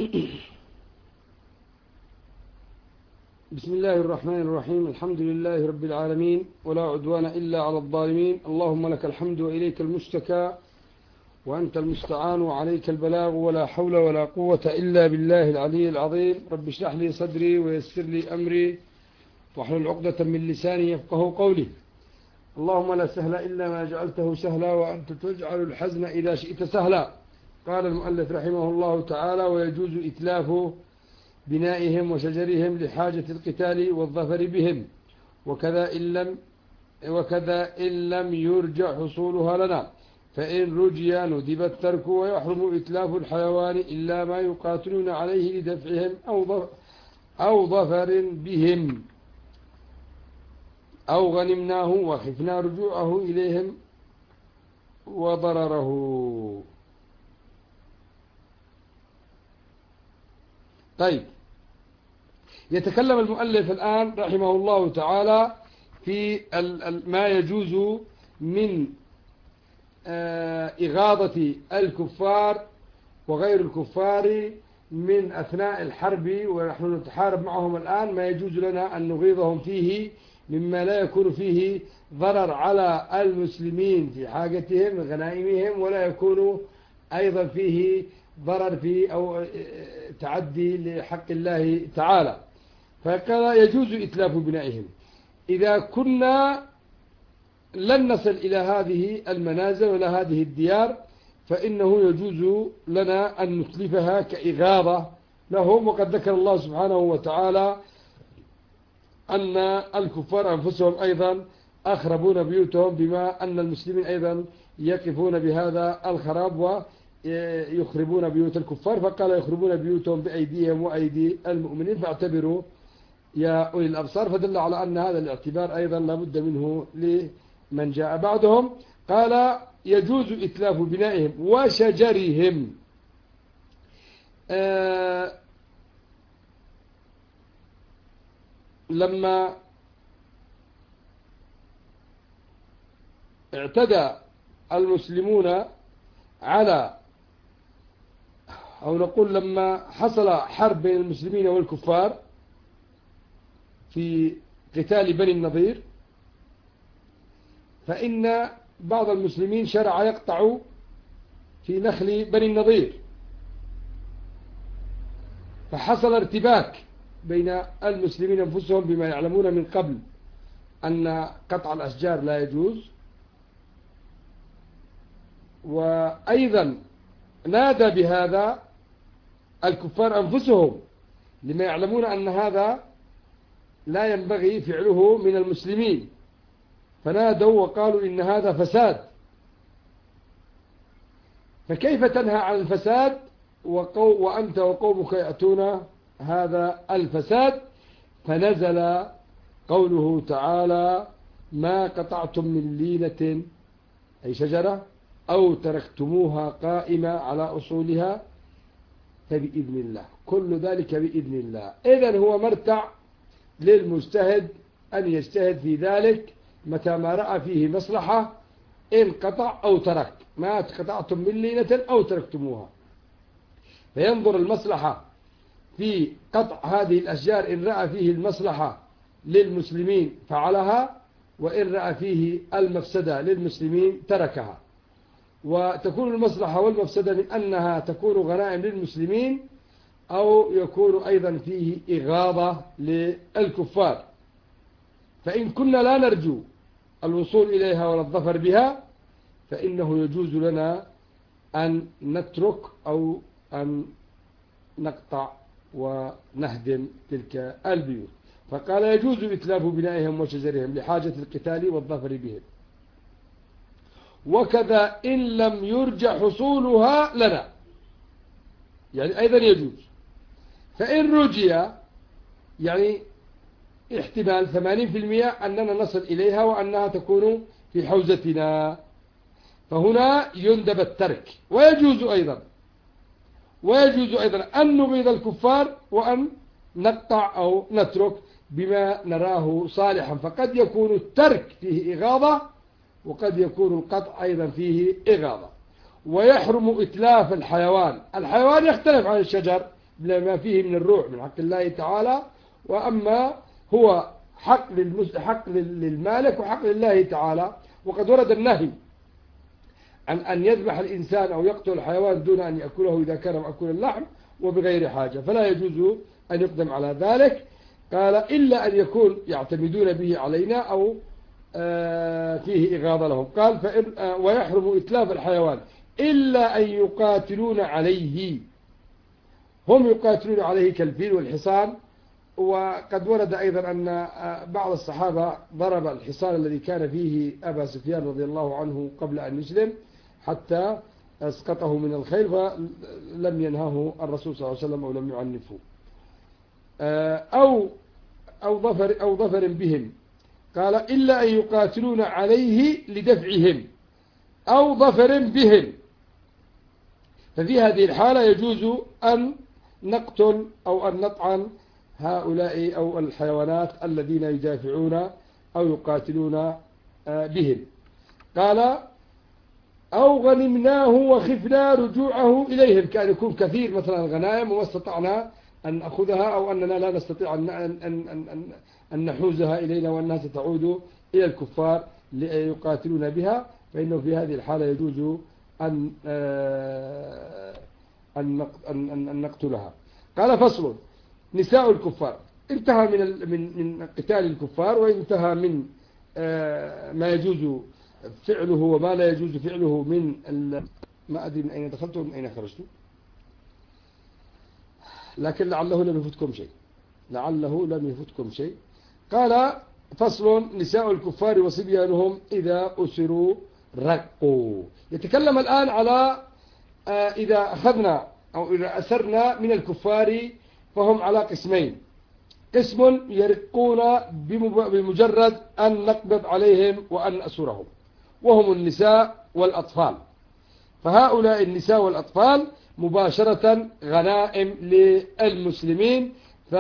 بسم الله الرحمن الرحيم. الحمد لله رب العالمين، ولا عدوان إلا على الظالمين. اللهم لك الحمد وإليك المشتكى، وأنت المستعان وعليك البلاغ، ولا حول ولا قوة إلا بالله العلي العظيم. رب اشرح لي صدري ويسر لي أمري واحلل عقدة من لساني يفقه قولي. اللهم لا سهل إلا ما جعلته سهلا، وأنت تجعل الحزن إذا شئت سهلا. قال المؤلف رحمه الله تعالى: ويجوز إتلاف بنائهم وشجرهم لحاجة القتال والظفر بهم، وكذا إن لم يرجع حصولها لنا، فإن رجي ندب الترك، ويحرم إتلاف الحيوان إلا ما يقاتلون عليه لدفعهم أو ظفر بهم، أو غنمناه وخفنا رجوعه إليهم وضرره. طيب، يتكلم المؤلف الآن رحمه الله تعالى في ما يجوز من إغاظة الكفار وغير الكفار من أثناء الحرب، ونحن نتحارب معهم الآن، ما يجوز لنا أن نغيظهم فيه مما لا يكون فيه ضرر على المسلمين في حاجتهم غنائمهم، ولا يكون أيضا فيه ضرر في أو تعدي لحق الله تعالى. فقال: يجوز إتلاف بنائهم. إذا كنا لن نصل إلى هذه المنازل ولا هذه الديار، فإنه يجوز لنا أن نتلفها كإغاظة لهم. وقد ذكر الله سبحانه وتعالى أن الكفار أنفسهم أيضا أخربون بيوتهم، بما أن المسلمين أيضا يقفون بهذا الخراب ويخربون بيوت الكفار، فقال: يخربون بيوتهم بأيديهم وأيدي المؤمنين فاعتبروا يا أولي الأبصار. فدل على أن هذا الاعتبار أيضا لابد منه لمن جاء بعدهم. قال: يجوز إتلاف بنائهم وشجرهم. لما اعتدى المسلمون على، أو نقول لما حصل حرب بين المسلمين والكفار في قتال بني النضير، فإن بعض المسلمين شرع يقطع في نخل بني النضير، فحصل ارتباك بين المسلمين أنفسهم بما يعلمون من قبل أن قطع الأشجار لا يجوز، وأيضا نادى بهذا الكفار أنفسهم لما يعلمون أن هذا لا ينبغي فعله من المسلمين، فنادوا وقالوا إن هذا فساد. فكيف تنهى عن الفساد وأنت وقومك يأتون هذا الفساد؟ فنزل قوله تعالى: ما قطعتم من لينة، أي شجرة، أو تركتموها قائمة على أصولها فبإذن الله، كل ذلك بإذن الله. إذن هو مرتع للمجتهد أن يجتهد في ذلك متى ما رأى فيه مصلحة، إن قطع أو ترك. ما قطعتم من لينة أو تركتموها، فينظر المصلحة في قطع هذه الأشجار، إن رأى فيه المصلحة للمسلمين فعلها، وإن رأى فيه المفسدة للمسلمين تركها. وتكون المصلحة والمفسدة من أنها تكون غنائم للمسلمين، أو يكون أيضا فيه إغاظة للكفار. فإن كنا لا نرجو الوصول إليها ولا الظفر بها، فإنه يجوز لنا أن نترك أو أن نقطع ونهدم تلك البيوت. فقال: يجوز إتلاف بنائهم وشجرهم لحاجة القتال والظفر بهم، وكذا إن لم يرجع حصولها لنا، يعني أيضا يجوز. فإن رجي، يعني احتمال 80% أننا نصل إليها وأنها تكون في حوزتنا، فهنا يندب الترك. ويجوز أيضا أن نغيظ الكفار وأن نقطع أو نترك بما نراه صالحا، فقد يكون الترك فيه إغاظة، وقد يكون القطع أيضا فيه إغاظة. ويحرم إتلاف الحيوان. الحيوان يختلف عن الشجر، لما فيه من الروح من حق الله تعالى، وأما هو حق للمالك وحق لله تعالى. وقد ورد النهي عن أن يذبح الإنسان أو يقتل الحيوان دون أن يأكله إذا كان مأكول اللحم وبغير حاجة، فلا يجوز أن يقدم على ذلك. قال إلا أن يكون يعتمدون به علينا أو فيه إغاظة لهم. قال ويحرم إتلاف الحيوان إلا أن يقاتلون عليه، هم يقاتلون عليه كالفيل والحصان. وقد ورد أيضا أن بعض الصحابة ضرب الحصان الذي كان فيه أبا سفيان رضي الله عنه قبل أن يسلم حتى أسقطه من الخيل، فلم ينهاه الرسول صلى الله عليه وسلم أو لم يعنفه. أو ظفر بهم، قال إلا أن يقاتلون عليه لدفعهم أو ظفر بهم، ففي هذه الحالة يجوز أن نقتل أو أن نطعن هؤلاء أو الحيوانات الذين يدافعون أو يقاتلون بهم. قال أو غنمناه وخفنا رجوعه إليهم، كان يكون كثير مثلا الغنائم وما استطعنا أن نأخذها أو أننا لا نستطيع أن نحوزها إلينا وأنها ستعود إلى الكفار ليقاتلون بها، فإنه في هذه الحالة يجوز أن نقتلها. قال فصل: نساء الكفار. انتهى من قتال الكفار، وانتهى من ما يجوز فعله وما لا يجوز فعله من ما أدري من أين دخلت ومن أين خرجت، لكن لعله لم يفتكم شيء. قال فصل: نساء الكفار وصبيانهم إذا أسروا رقوا. يتكلم الآن على إذا أخذنا أو إذا أسرنا من الكفار، فهم على قسمين: قسم يرقون بمجرد أن نقبض عليهم وأن نأسرهم، وهم النساء والأطفال. فهؤلاء النساء والأطفال مباشرة غنائم للمسلمين،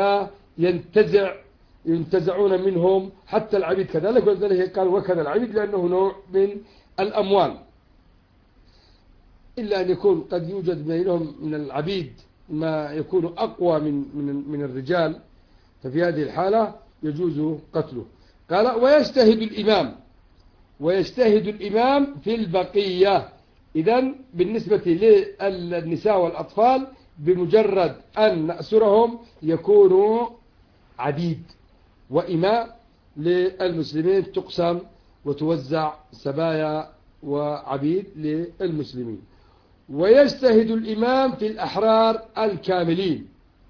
ينتزعون منهم حتى العبيد كذلك، ولذلك قال وكذا العبيد لأنه نوع من الأموال، إلا أن يكون قد يوجد بينهم من العبيد ما يكون أقوى من الرجال، ففي هذه الحالة يجوز قتله. قال ويجتهد الإمام في البقية. إذن بالنسبة للنساء والأطفال بمجرد أن نأسرهم يكونوا عبيد وإماء للمسلمين، تقسم وتوزع سبايا وعبيد للمسلمين. ويجتهد الإمام في الأحرار الكاملين.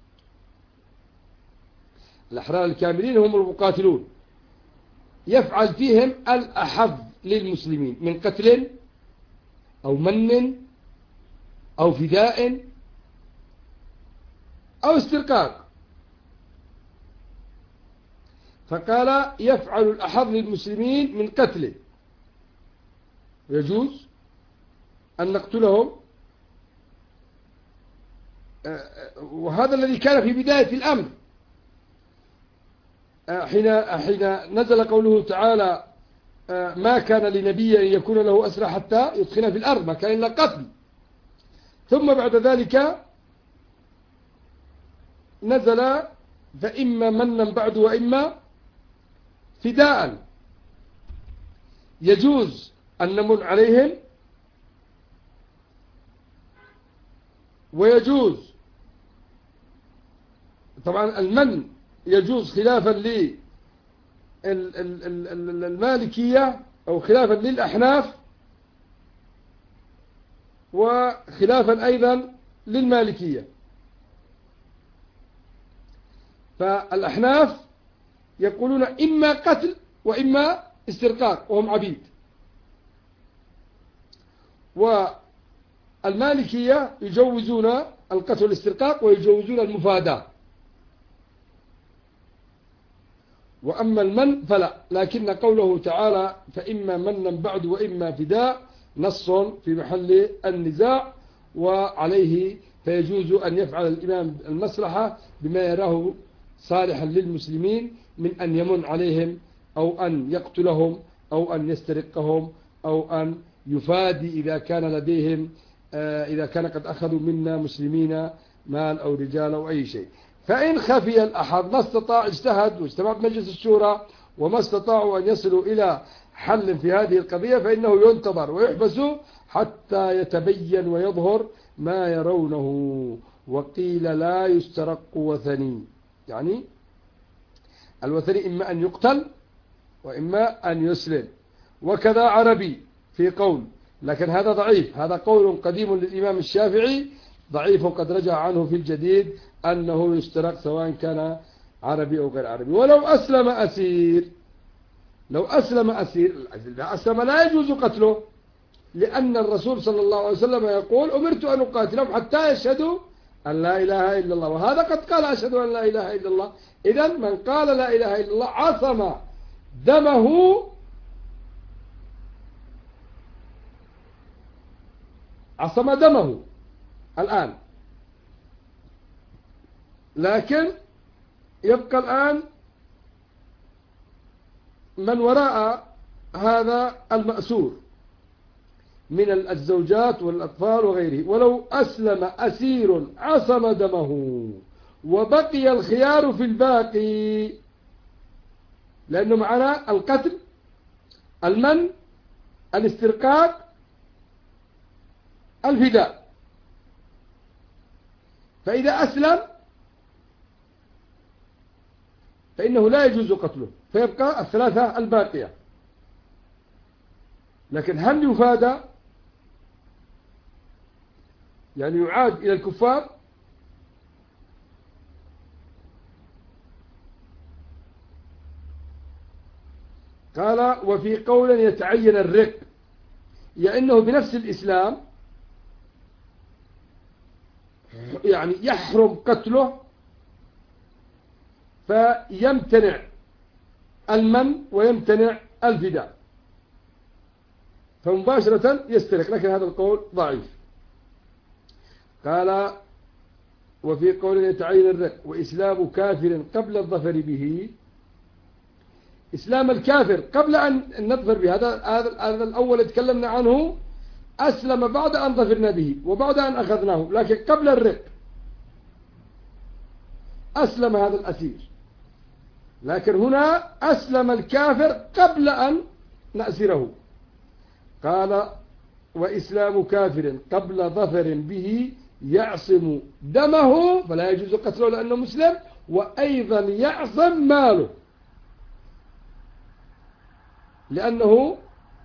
الأحرار الكاملين هم المقاتلون، يفعل فيهم الأحظ للمسلمين من قتل أو من أو فداء أو استرقاق. فقال يفعل الأحظ للمسلمين من قتل، يجوز أن نقتلهم، وهذا الذي كان في بداية الأمر حين نزل قوله تعالى: ما كان لنبي أن يكون له أسرى حتى يدخل في الأرض، ما كان إلا قتل. ثم بعد ذلك نزل: فإما منا بعد وإما فداء. يجوز أن نمن عليهم، ويجوز طبعا المن يجوز خلافا للمالكية أو خلافا للأحناف، وخلافا أيضا للمالكية. فالأحناف يقولون إما قتل وإما استرقاق وهم عبيد، والمالكية يجوزون القتل والاسترقاق ويجوزون المفاداة. وأما المن فلا، لكن قوله تعالى: فإما منا بعد وإما فداء، نص في محل النزاع، وعليه فيجوز أن يفعل الإمام المصلحة بما يراه صالحا للمسلمين من أن يمن عليهم أو أن يقتلهم أو أن يسترقهم أو أن يفادي إذا كان لديهم إذا كان قد أخذوا منا مسلمين مال أو رجال أو أي شيء. فإن خفي الأحد ما استطاع اجتهد واجتمع بمجلس الشورى وما استطاعوا أن يصلوا إلى حل في هذه القضية فإنه ينتظر ويحبس حتى يتبين ويظهر ما يرونه. وقيل لا يسترق وثني، يعني الوثني إما أن يقتل وإما أن يسلم. وكذا عربي في قول، لكن هذا ضعيف، هذا قول قديم للإمام الشافعي ضعيف وقد رجع عنه في الجديد أنه يسترق سواء كان عربي أو غير عربي. ولو أسلم أسير، لو أسلم أسير لا يجوز قتله، لأن الرسول صلى الله عليه وسلم يقول أمرت أن أقاتلهم حتى يشهدوا أن لا إله إلا الله، وهذا قد قال أشهد أن لا إله إلا الله. إذن من قال لا إله إلا الله عصم دمه الآن. لكن يبقى الآن من وراء هذا المأسور من الزوجات والأطفال وغيره. ولو أسلم أسير عصم دمه وبقي الخيار في الباقي، لأنه معنا القتل، المن، الاسترقاق، الفداء. فإذا أسلم فإنه لا يجوز قتله، فيبقى الثلاثة الباقية. لكن هل يفادى، يعني يعاد إلى الكفار؟ قال وفي قول يتعين الرق، يعني أنه بنفس الإسلام يعني يحرم قتله فيمتنع المن ويمتنع الفداء، فمباشرة يسترق. لكن هذا القول ضعيف. قال وفي قول يتعين الرق وإسلام كافر قبل الظفر به، إسلام الكافر قبل أن نظفر به، هذا الأول تكلمنا عنه، أسلم بعد أن ظفرنا به وبعد أن أخذناه، لكن قبل الرق أسلم هذا الأسير. لكن هنا أسلم الكافر قبل أن نأسره. قال وإسلام كافر قبل ظفر به يعصم دمه، فلا يجوز قتله لأنه مسلم، وأيضا يعصم ماله لأنه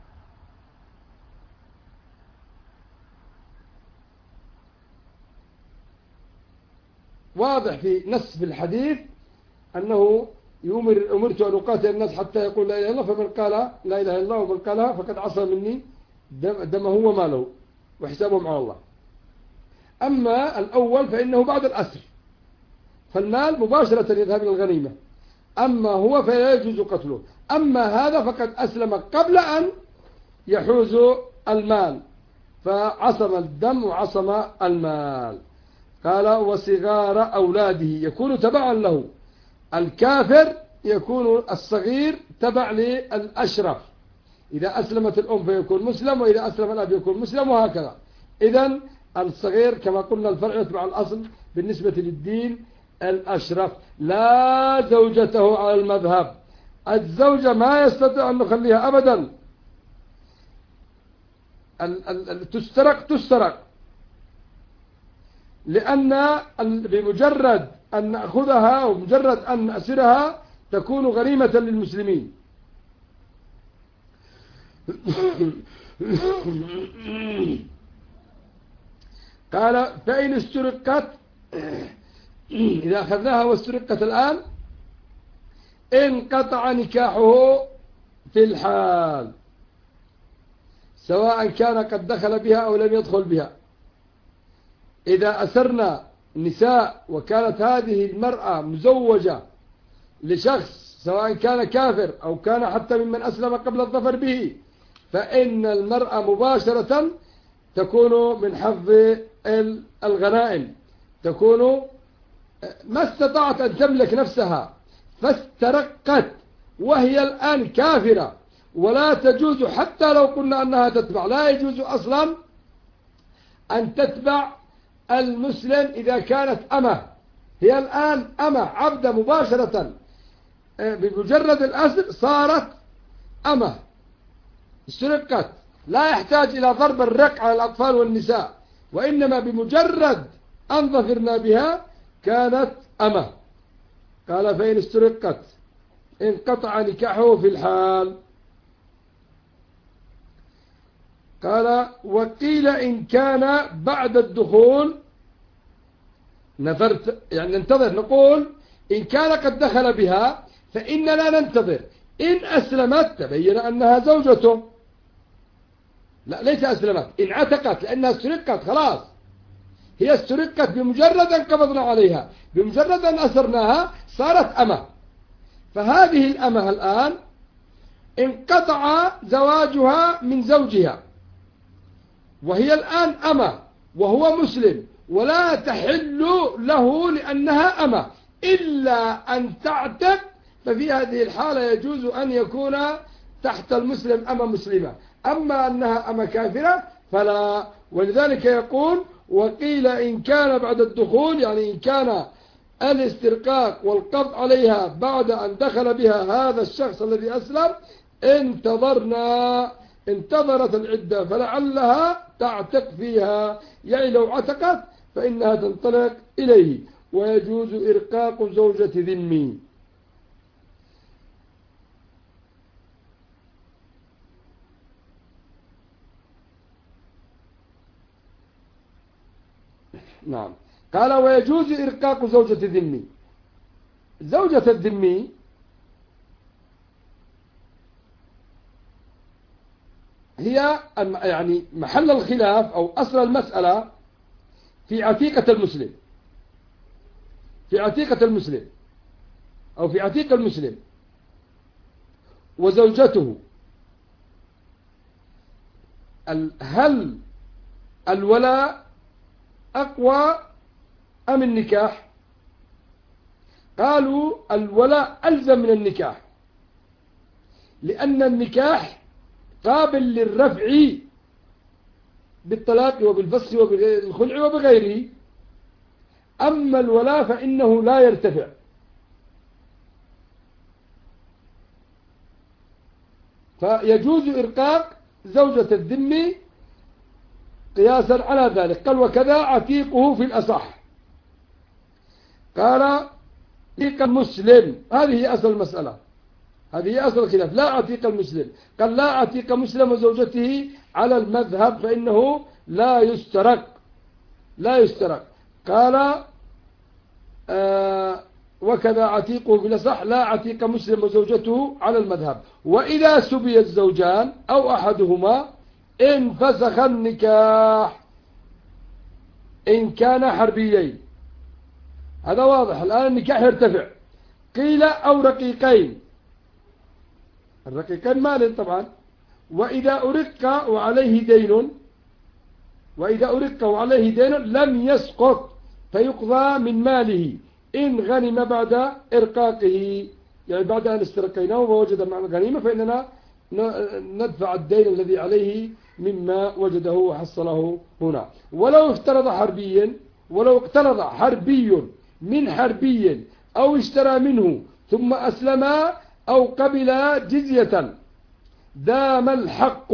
واضح في نص في الحديث أنه أمرت أن أقاتل الناس حتى يقول لا إله إلا الله، فمن قال لا إله إلا الله ومن قالها فقد عصى مني دمه وماله وحسابهم على الله. أما الأول فإنه بعد الأسر، فالمال مباشرة يذهب إلى الغنيمة، أما هو فلا يجوز قتله. أما هذا فقد أسلم قبل أن يحوز المال، فعصم الدم وعصم المال. قال وصغار أولاده يكون تبعا له، الكافر يكون الصغير تبع للأشرف، إذا أسلمت الأم فيكون مسلم، وإذا أسلم الأب يكون مسلم، وهكذا. إذن الصغير كما قلنا الفرع يتبع الأصل بالنسبة للدين الأشرف. لا زوجته على المذهب، الزوجة ما يستطيع أن نخليها أبدا، تسترق، لأن بمجرد أن نأخذها ومجرد أن نأسرها تكون غريمة للمسلمين. قال فإن استرقت، إذا أخذناها واسترقت الآن انقطع نكاحه في الحال، سواء كان قد دخل بها أو لم يدخل بها. إذا أسرنا نساء وكانت هذه المرأة مزوجة لشخص سواء كان كافر أو كان حتى ممن أسلم قبل الظفر به، فإن المرأة مباشرة تكون من حظ الغنائم، تكون ما استطاعت أن تملك نفسها فاسترقت وهي الآن كافرة، ولا تجوز حتى لو قلنا أنها تتبع، لا يجوز أصلا أن تتبع المسلم إذا كانت أمة، هي الآن أمة عبدة مباشرة، بمجرد الأسر صارت أمة، سرقت، لا يحتاج إلى ضرب الرق على الأطفال والنساء، وإنما بمجرد أن ظفرنا بها كانت أمة. قال فإن استرقت انقطع نكاحه في الحال. قال وقيل إن كان بعد الدخول نظرت، يعني ننتظر، نقول إن كان قد دخل بها فإننا ننتظر، إن أسلمت تبين أنها زوجته، لا ليس أسلمت، إن عتقت لأنها استرقت خلاص، هي استرقت بمجرد أن قبضنا عليها، بمجرد أن أسرناها صارت أمة. فهذه الأمة الآن انقطع زواجها من زوجها، وهي الآن أمة وهو مسلم، ولا تحل له لأنها أمة إلا أن تعتق، ففي هذه الحالة يجوز أن يكون تحت المسلم أمة مسلمة، أما أنها أمة كافرة فلا. ولذلك يقول وقيل إن كان بعد الدخول، يعني إن كان الاسترقاق والقبض عليها بعد أن دخل بها هذا الشخص الذي أسلم، انتظرت العدة فلعلها تعتق فيها، يعني لو عتقت فإنها تنطلق إليه، ويجوز إرقاق زوجة ذمي. نعم. قال ويجوز إرقاق زوجة ذمي. زوجة الذمي هي يعني محل الخلاف أو أصل المسألة في عتيقة المسلم، في عتيقة المسلم أو في عتيق المسلم وزوجته، هل الولاء أقوى أم النكاح؟ قالوا الولاء ألزم من النكاح، لأن النكاح قابل للرفع بالطلاق وبالفسخ وبالخلع وبغيره، أما الولاء فإنه لا يرتفع. فيجوز إرقاق زوجة الذمي قياسا على ذلك. قال وكذا عتيقه في الأصح. قال عتيق المسلم، هذه هي أصل المسألة، هذه هي أصل الخلاف، لا عتيق المسلم. قال لا عتيق مسلم وزوجته على المذهب فإنه لا يسترق، لا يسترق. قال وكذا عتيقه في الأصح لا عتيق مسلم وزوجته على المذهب. وإذا سبي الزوجان أو أحدهما انفسخ النكاح إن كان حربيين. هذا واضح، الآن النكاح يرتفع. قيل أو رقيقين، الرقيقين مال طبعا. وإذا أرق وعليه دين، وإذا أرق وعليه دين لم يسقط فيقضى من ماله إن غنم بعد إرقاقه، يعني بعد أن استرقيناه ووجد مع الغنيمة فإننا ندفع الدين الذي عليه مما وجده وحصله هنا. ولو اقترض حربي من حربي أو اشترى منه ثم أسلم أو قبل جزية دام الحق،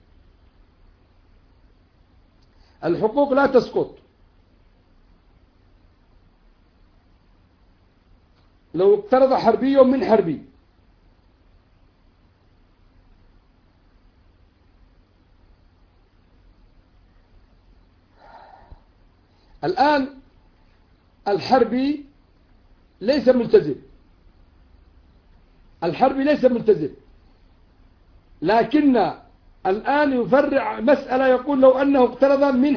الحقوق لا تسقط. لو اقترض حربي من حربي الآن الحربي ليس ملتزم، الحربي ليس ملتزم، لكن الآن يفرع مسألة يقول لو أنه اقترض من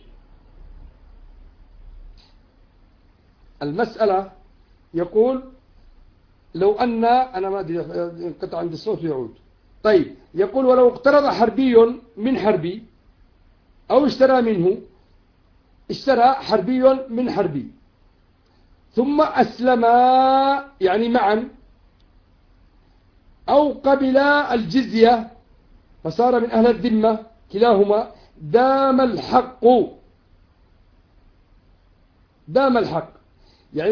المسألة، يقول لو أن أنا ما أدري انقطع عند الصوت يعود. طيب يقول ولو اقترض حربي من حربي أو اشترى منه، اشترى حربي من حربي ثم أسلما يعني معا أو قبل الجزية فصار من أهل الذمة كلاهما، دام الحق دام الحق. يعني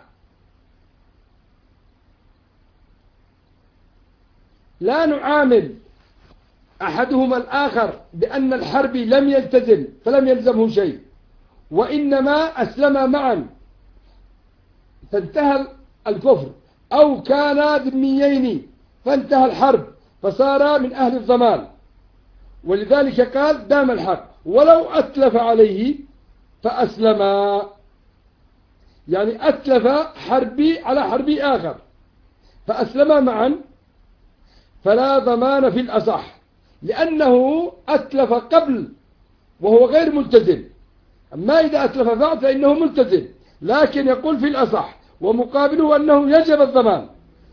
لا نعامل أحدهما الآخر بأن الحربي لم يلتزم فلم يلزمه شيء، وإنما أسلما معا فانتهى الكفر، أو كانا ذميين فانتهى الحرب فصار من أهل الضمان. ولذلك قال دام الحق. ولو أتلف عليه فأسلما، يعني أتلف حربي على حربي آخر فأسلما معا فلا ضمان في الأصح، لأنه أتلف قبل وهو غير ملتزم. أما إذا أتلف بعد فإنه ملتزم، لكن يقول في الأصح ومقابله أنه يجب الضمان،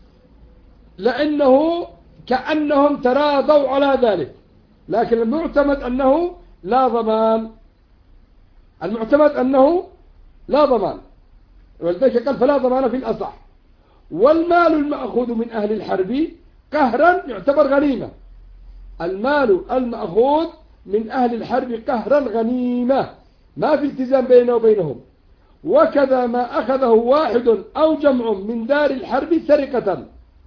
لأنه كأنهم تراضوا على ذلك. لكن المعتمد أنه لا ضمان، المعتمد أنه لا ضمان، ولذلك قال فلا ضمان في الأصح. والمال المأخوذ من أهل الحرب قهرا يعتبر غنيمة. المال المأخوذ من أهل الحرب قهرا غنيمة، ما في التزام بينه وبينهم. وكذا ما أخذه واحد أو جمع من دار الحرب سرقة.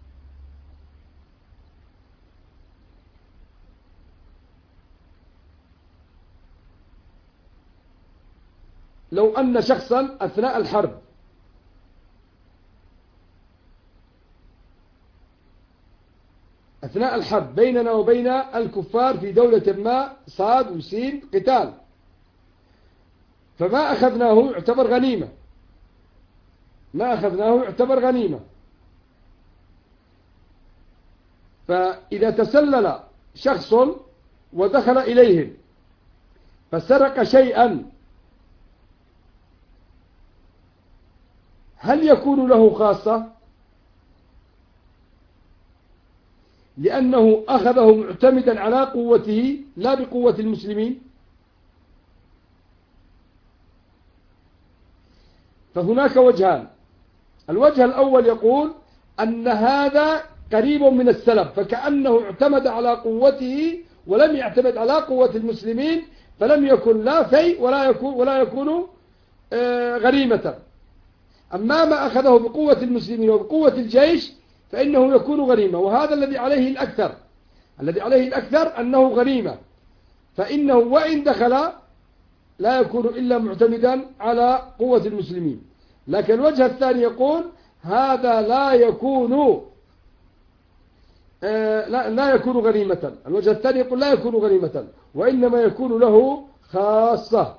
لو أن شخصا أثناء الحرب بيننا وبين الكفار في دولة ما، صاد وسين قتال، فما أخذناه يعتبر غنيمة، ما أخذناه يعتبر غنيمة. فإذا تسلل شخص ودخل إليهم فسرق شيئا، هل يكون له خاصة؟ لأنه أخذه معتمدا على قوته لا بقوة المسلمين. فهناك وجهان. الوجه الأول يقول أن هذا قريب من السلب، فكأنه اعتمد على قوته ولم يعتمد على قوة المسلمين، فلم يكن لا فيء ولا يكون غريمة. أما ما أخذه بقوة المسلمين وبقوة الجيش فإنه يكون غريمة، وهذا الذي عليه الأكثر أنه غريمة، فإنه وإن دخل لا يكون إلا معتمدا على قوة المسلمين. لكن الوجه الثاني يقول هذا لا يكون غنيمة. الوجه الثاني يقول لا يكون غنيمة، وإنما يكون له خاصة.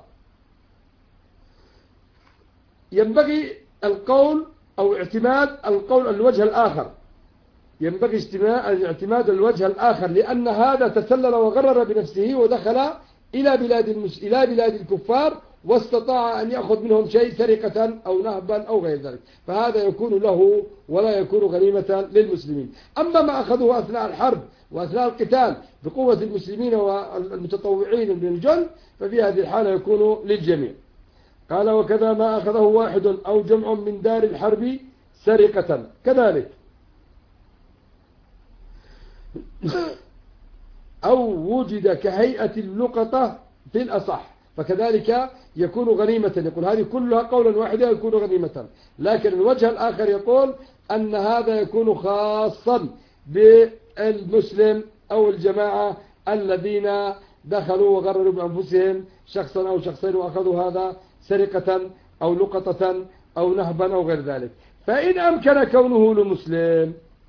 ينبغي القول أو اعتماد القول الوجه الآخر، ينبغي اعتماد الوجه الآخر، لأن هذا تسلل وغرر بنفسه ودخل إلى بلاد الكفار واستطاع أن يأخذ منهم شيء سرقة أو نهبا أو غير ذلك، فهذا يكون له ولا يكون غنيمة للمسلمين. أما ما أخذه أثناء الحرب وأثناء القتال بقوة المسلمين والمتطوعين من الجند ففي هذه الحالة يكون للجميع. قال وكذا ما أخذه واحد أو جمع من دار الحرب سرقة كذلك، أو وجد كهيئة اللقطة في الأصح فكذلك يكون غنيمة. يقول هذه كلها قولا واحدا يكون غنيمة. لكن الوجه الآخر يقول أن هذا يكون خاصا بالمسلم أو الجماعة الذين دخلوا وغرروا بأنفسهم شخصا أو شخصين وأخذوا هذا سرقة أو لقطة أو نهبا أو غير ذلك. فإن أمكن كونه لمسلم،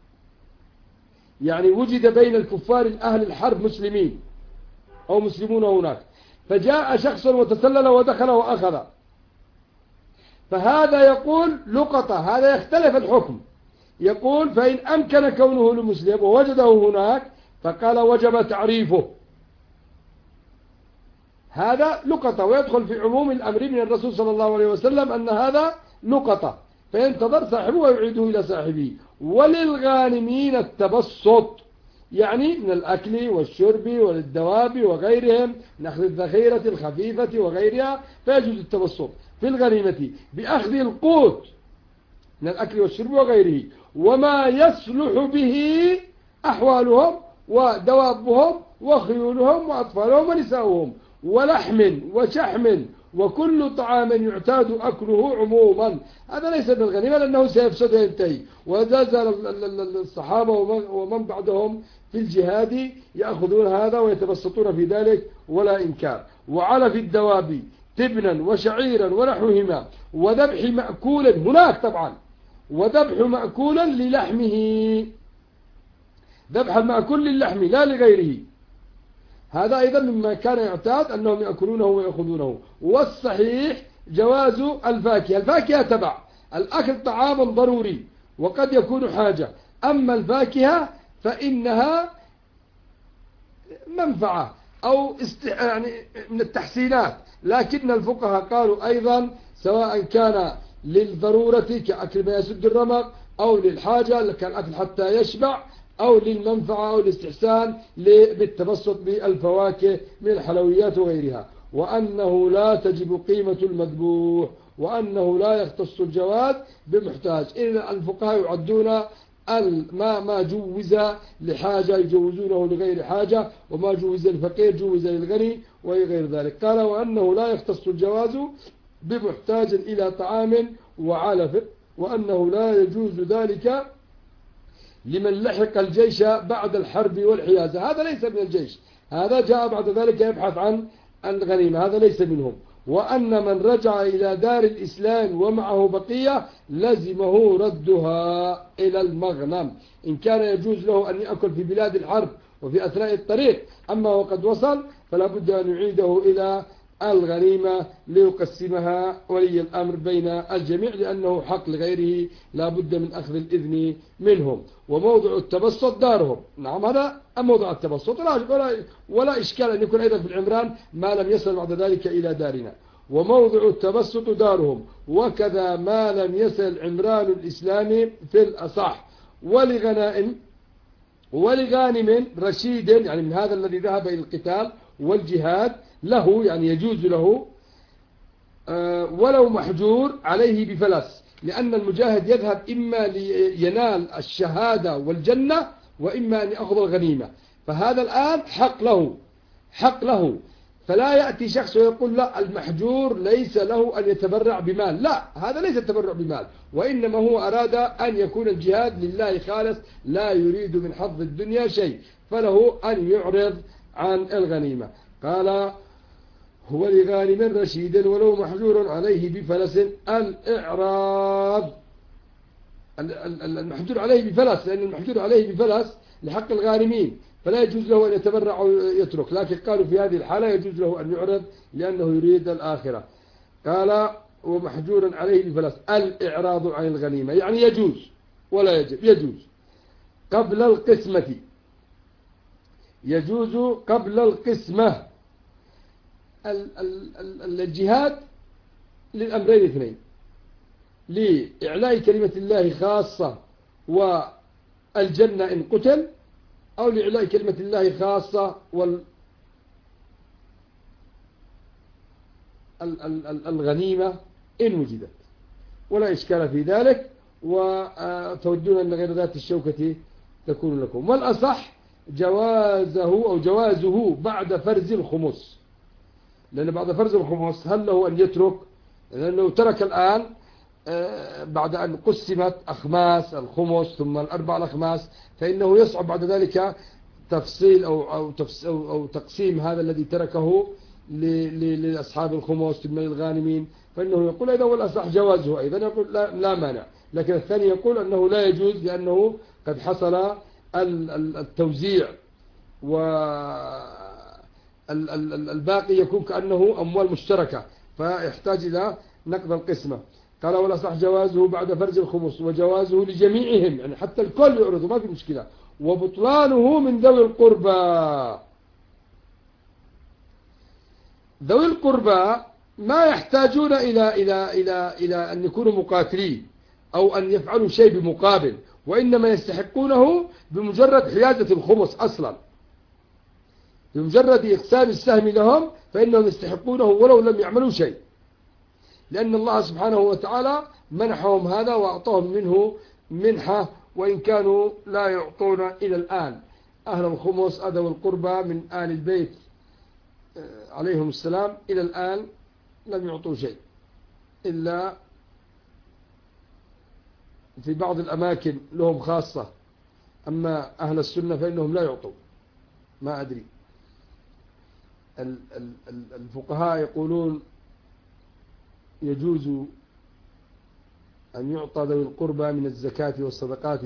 يعني وجد بين الكفار أهل الحرب مسلمين أو مسلمون هناك، فجاء شخص وتسلل ودخل وأخذ، فهذا يقول لقطة، هذا يختلف الحكم. يقول فإن أمكن كونه لمسلم ووجده هناك فقال وجب تعريفه، هذا لقطة، ويدخل في عموم الأمر من الرسول صلى الله عليه وسلم أن هذا لقطة، فينتظر صاحبه ويعيده إلى صاحبه. وللغانمين التبسط، يعني من الأكل والشرب والدواب وغيرهم، نأخذ الذخيرة الخفيفة وغيرها، فيجوز التبسط في الغنيمة بأخذ القوت من الأكل والشرب وغيره، وما يصلح به أحوالهم ودوابهم وخيولهم وأطفالهم ونساؤهم، ولحم وشحم وكل طعام يعتاد أكله عموما. هذا ليس من الغنيمة لأنه سيفسد وينتهي. وزال الصحابة ومن بعدهم في الجهاد يأخذون هذا ويتبسطون في ذلك ولا إنكار. وعلى في الدواب تبنا وشعيرا ونحوهما وذبح مأكول هناك طبعا، وذبح مأكولا للحمه، ذبح المأكول للحم لا لغيره. هذا أيضا مما كان يعتاد أنهم يأكلونه ويأخذونه. والصحيح جواز الفاكهة. الفاكهة تبع الأكل طعام ضروري وقد يكون حاجة، أما الفاكهة فإنها منفعة أو يعني من التحسينات. لكن الفقهاء قالوا أيضا سواء كان للضرورة كأكل ما يسد الرمق أو للحاجة كالأكل حتى يشبع أو للمنفعة أو الاستحسان بالتبسط بالفواكه من الحلويات وغيرها. وأنه لا تجب قيمة المذبوح، وأنه لا يختص الجواز بمحتاج. إذا الفقهاء يعدون ما جوز لحاجة يجوزونه لغير حاجة، وما جوز للفقير جوز للغني وغير ذلك. قال وأنه لا يختص الجواز بمحتاج إلى طعام وعلف، وأنه لا يجوز ذلك لمن لحق الجيش بعد الحرب والحيازة. هذا ليس من الجيش، هذا جاء بعد ذلك يبحث عن الغنيمة، هذا ليس منهم. وأن من رجع إلى دار الإسلام ومعه بقية لزمه ردها إلى المغنم، إن كان يجوز له أن يأكل في بلاد الحرب وفي أثناء الطريق. أما وقد وصل فلا بد أن يعيده إلى الغنيمة ليقسمها ولي الأمر بين الجميع، لأنه حق لغيره لا بد من أخذ الإذن منهم. وموضع التبسط دارهم. نعم هذا موضع التبسط، ولا إشكال أن يكون أيضا في العمران ما لم يصل بعد ذلك إلى دارنا. وموضع التبسط دارهم، وكذا ما لم يصل عمران الإسلام في الأصح. ولغانم رشيد، يعني من هذا الذي ذهب إلى القتال والجهاد له، يعني يجوز له ولو محجور عليه بفلس، لأن المجاهد يذهب إما لينال الشهادة والجنة وإما أن يأخذ الغنيمة. فهذا الآن حق له. فلا يأتي شخص ويقول لا المحجور ليس له أن يتبرع بمال. لا، هذا ليس التبرع بمال، وإنما هو أراد أن يكون الجهاد لله خالص لا يريد من حظ الدنيا شيء، فله أن يعرض عن الغنيمة. قال هو لغانم رشيد ولو محجور عليه بفلس. الإعراض المحجور عليه بفلس، لأن المحجور عليه بفلس لحق الغانمين فلا يجوز له أن يتبرع ويترك، لكن قالوا في هذه الحالة يجوز له أن يعرض لأنه يريد الآخرة. قال ومحجور عليه بفلس. الإعراض عن الغنيمة يعني يجوز ولا يجب. يجوز قبل القسمة، يجوز قبل القسمة. الجهاد للأمرين اثنين: لإعلاء كلمة الله خاصة والجنة إن قتل، أو لإعلاء كلمة الله خاصة والغنيمة إن وجدت، ولا إشكال في ذلك. وتودون أن غير ذات الشوكة تكون لكم. والأصح جوازه بعد فرز الخمس، لأن بعد فرز الخمس هل له أن يترك؟ لأنه ترك الآن بعد أن قسمت أخماس الخمس ثم الأربع الأخماس، فإنه يصعب بعد ذلك تفصيل أو تقسيم هذا الذي تركه لأصحاب الخمس ثم للغانمين. فإنه يقول أيضا والأصح جوازه أيضا، يقول لا مانع. لكن الثاني يقول أنه لا يجوز لأنه قد حصل التوزيع، والباقي يكون كأنه أموال مشتركة فيحتاج إلى نقض القسمة. قال والأصح جوازه بعد فرز الخمس، وجوازه لجميعهم، يعني حتى الكل يعرضه ما في مشكلة. وبطلانه من ذوي القربى. ذوي القربى ما يحتاجون إلى أن يكونوا مقاتلين أو أن يفعلوا شيء بمقابل، وإنما يستحقونه بمجرد حيازة الخمس أصلا، بمجرد إقسام السهم لهم فإنهم يستحقونه ولو لم يعملوا شيء، لأن الله سبحانه وتعالى منحهم هذا وأعطاهم منه منحة، وإن كانوا لا يعطون إلى الآن. أهل الخمس ذوي القربى من آل البيت عليهم السلام إلى الآن لم يعطوا شيء إلا في بعض الأماكن لهم خاصة، أما أهل السنة فإنهم لا يعطوا. ما أدري، الفقهاء يقولون يجوز أن يعطى ذوي القربى من الزكاة والصدقات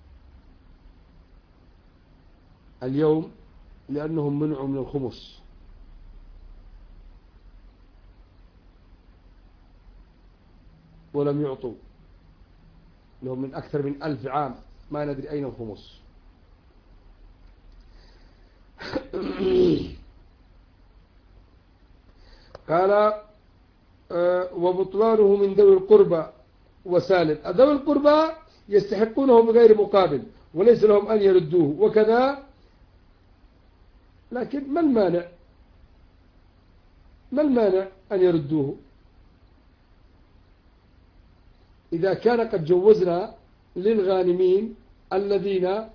اليوم لأنهم منعوا من الخمس، ولم يعطوا لهم من أكثر من 1000 عام، ما ندري أين الخمس. قال وبطلانه من ذوي القربى وسالم. ذوي القربى يستحقونه بغير مقابل وليس لهم أن يردوه وكذا، لكن ما المانع أن يردوه إذا كان قد جوزنا للغانمين الذين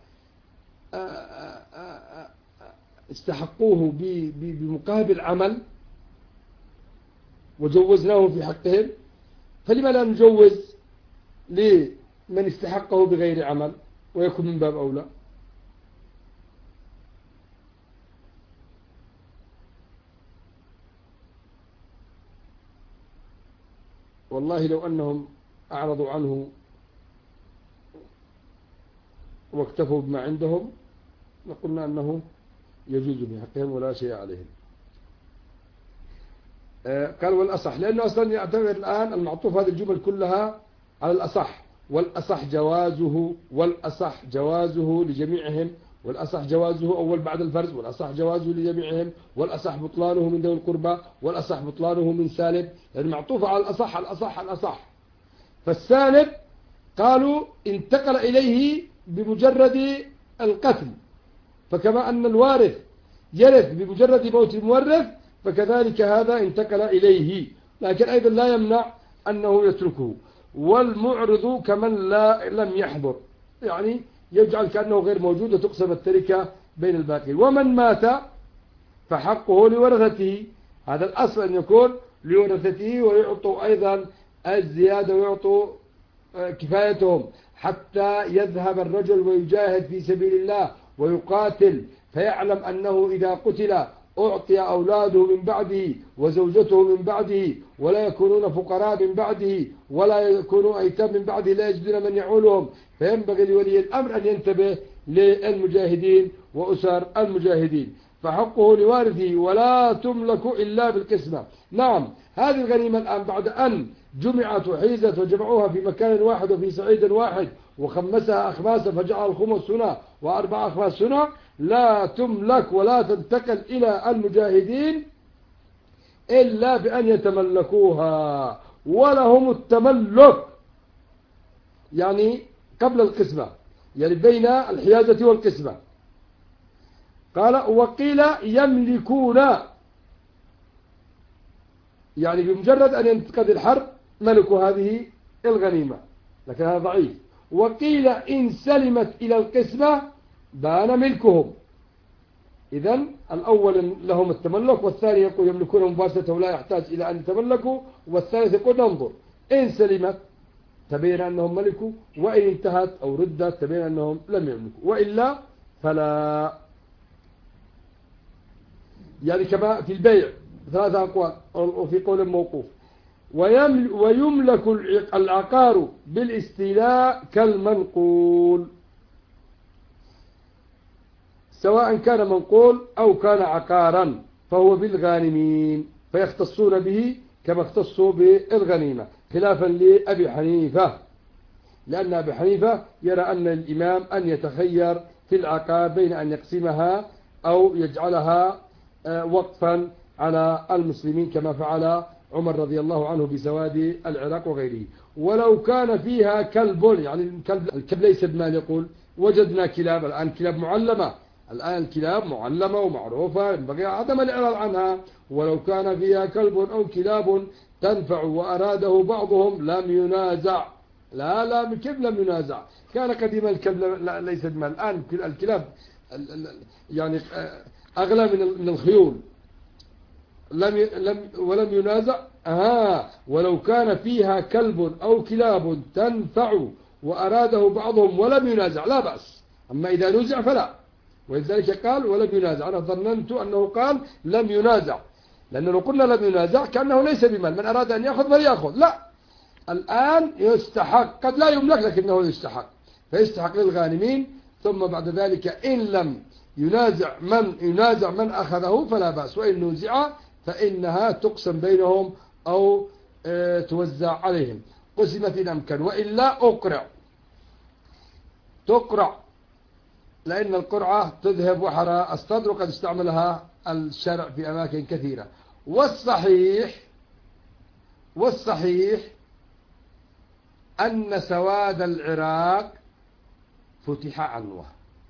استحقوه بمقابل عمل وجوزناه في حقهم، فلما لا نجوز لمن استحقه بغير عمل ويكون من باب أولى. والله لو أنهم أعرضوا عنه واكتفوا بما عندهم لقلنا أنه يجوز بحقهم ولا شيء عليهم. قال والأصح، لأنه أصلا يعتبر الآن المعطوف هذه الجمل كلها على الأصح، والأصح جوازه لجميعهم، والأصح جوازه أول بعد الفرز، والأصح جوازه لجميعهم، والأصح بطلانه من ذوي القربى، والأصح بطلانه من سالب، يعني معطوفة على الأصح. فالسالب قالوا انتقل إليه بمجرد القتل، فكما أن الوارث يرث بمجرد موت المورث فكذلك هذا انتقل إليه، لكن أيضا لا يمنع أنه يتركه. والمعرض كمن لم يحضر، يعني يجعل كأنه غير موجود وتقسم التركة بين الباقين. ومن مات فحقه لورثته، هذا الأصل أن يكون لورثته، ويعطوا أيضا الزيادة ويعطوا كفايتهم حتى يذهب الرجل ويجاهد في سبيل الله ويقاتل، فيعلم أنه إذا قتل أعطي أولاده من بعده وزوجته من بعده، ولا يكونون فقراء من بعده ولا يكونوا أيتام من بعده لا يجدون من يعولهم. فينبغي لولي الأمر أن ينتبه للمجاهدين وأسر المجاهدين، فحقه لوارثه ولا تملك إلا بالقسمة. نعم، هذه الغنيمة الآن بعد أن جمعت وحيزت وجمعوها في مكان واحد وفي صعيد واحد وخمسها أخماسا فجعل الخمس هنا وأربع أخماس هنا، لا تملك ولا تنتقل إلى المجاهدين إلا بأن يتملكوها، ولهم التملك يعني قبل القسمة، يعني بين الحيازة والقسمة. قال وقيل يملكون، يعني بمجرد أن ينتقد الحرب ملكوا هذه الغنيمة، لكن هذا ضعيف. وقيل إن سلمت إلى القسمة بان ملكهم، إذن الأول لهم التملك، والثاني يقول يملكون مباشرة ولا يحتاج إلى أن يتملكوا، والثالث يقول ننظر إن سلمت تبين أنهم ملكوا، وإن انتهت أو ردت تبين أنهم لم يملكوا، وإلا فلا. يعني كما في البيع 3 أقوال، وفي قول موقوف. ويملك العقار بالاستيلاء كالمنقول، سواء كان منقول أو كان عقارا فهو بالغانمين، فيختصون به كما اختصوا بالغنيمة، خلافا لأبي حنيفة، لأن أبي حنيفة يرى أن الإمام أن يتخير في العقار بين أن يقسمها أو يجعلها وقفا على المسلمين كما فعل عمر رضي الله عنه بسواد العراق وغيره. ولو كان فيها كلب، يعني الكلب ليس بمال، يقول وجدنا كلاب، الآن كلاب معلمة، الآن الكلاب معلمة ومعروفة ينبغي عدم الإعراض عنها. ولو كان فيها كلب أو كلاب تنفع وأراده بعضهم لم ينازع. لا كيف لم ينازع؟ كان قديما الكلب ليس بمال، الآن الكلاب يعني أغلى من الخيول. ولم ينازع ولو كان فيها كلب أو كلاب تنفع وأراده بعضهم ولم ينازع لا بأس، أما إذا نزع فلا. ولذلك قال ولم ينازع. أنا ظننت أنه قال لم ينازع، لأنه لو قلنا لم ينازع كأنه ليس بمال، من أراد أن يأخذ فليأخذ. لا، الآن يستحق، قد لا يملك لكنه يستحق، فيستحق للغانمين. ثم بعد ذلك إن لم ينازع من أخذه فلا بأس، وإن نوزع فإنها تقسم بينهم أو توزع عليهم، قسمت إن أمكن، وإلا تقرع، لأن القرعة تذهب وحر الصدر، وقد استعملها الشرع في أماكن كثيرة. والصحيح أن سواد العراق فتح عنوة.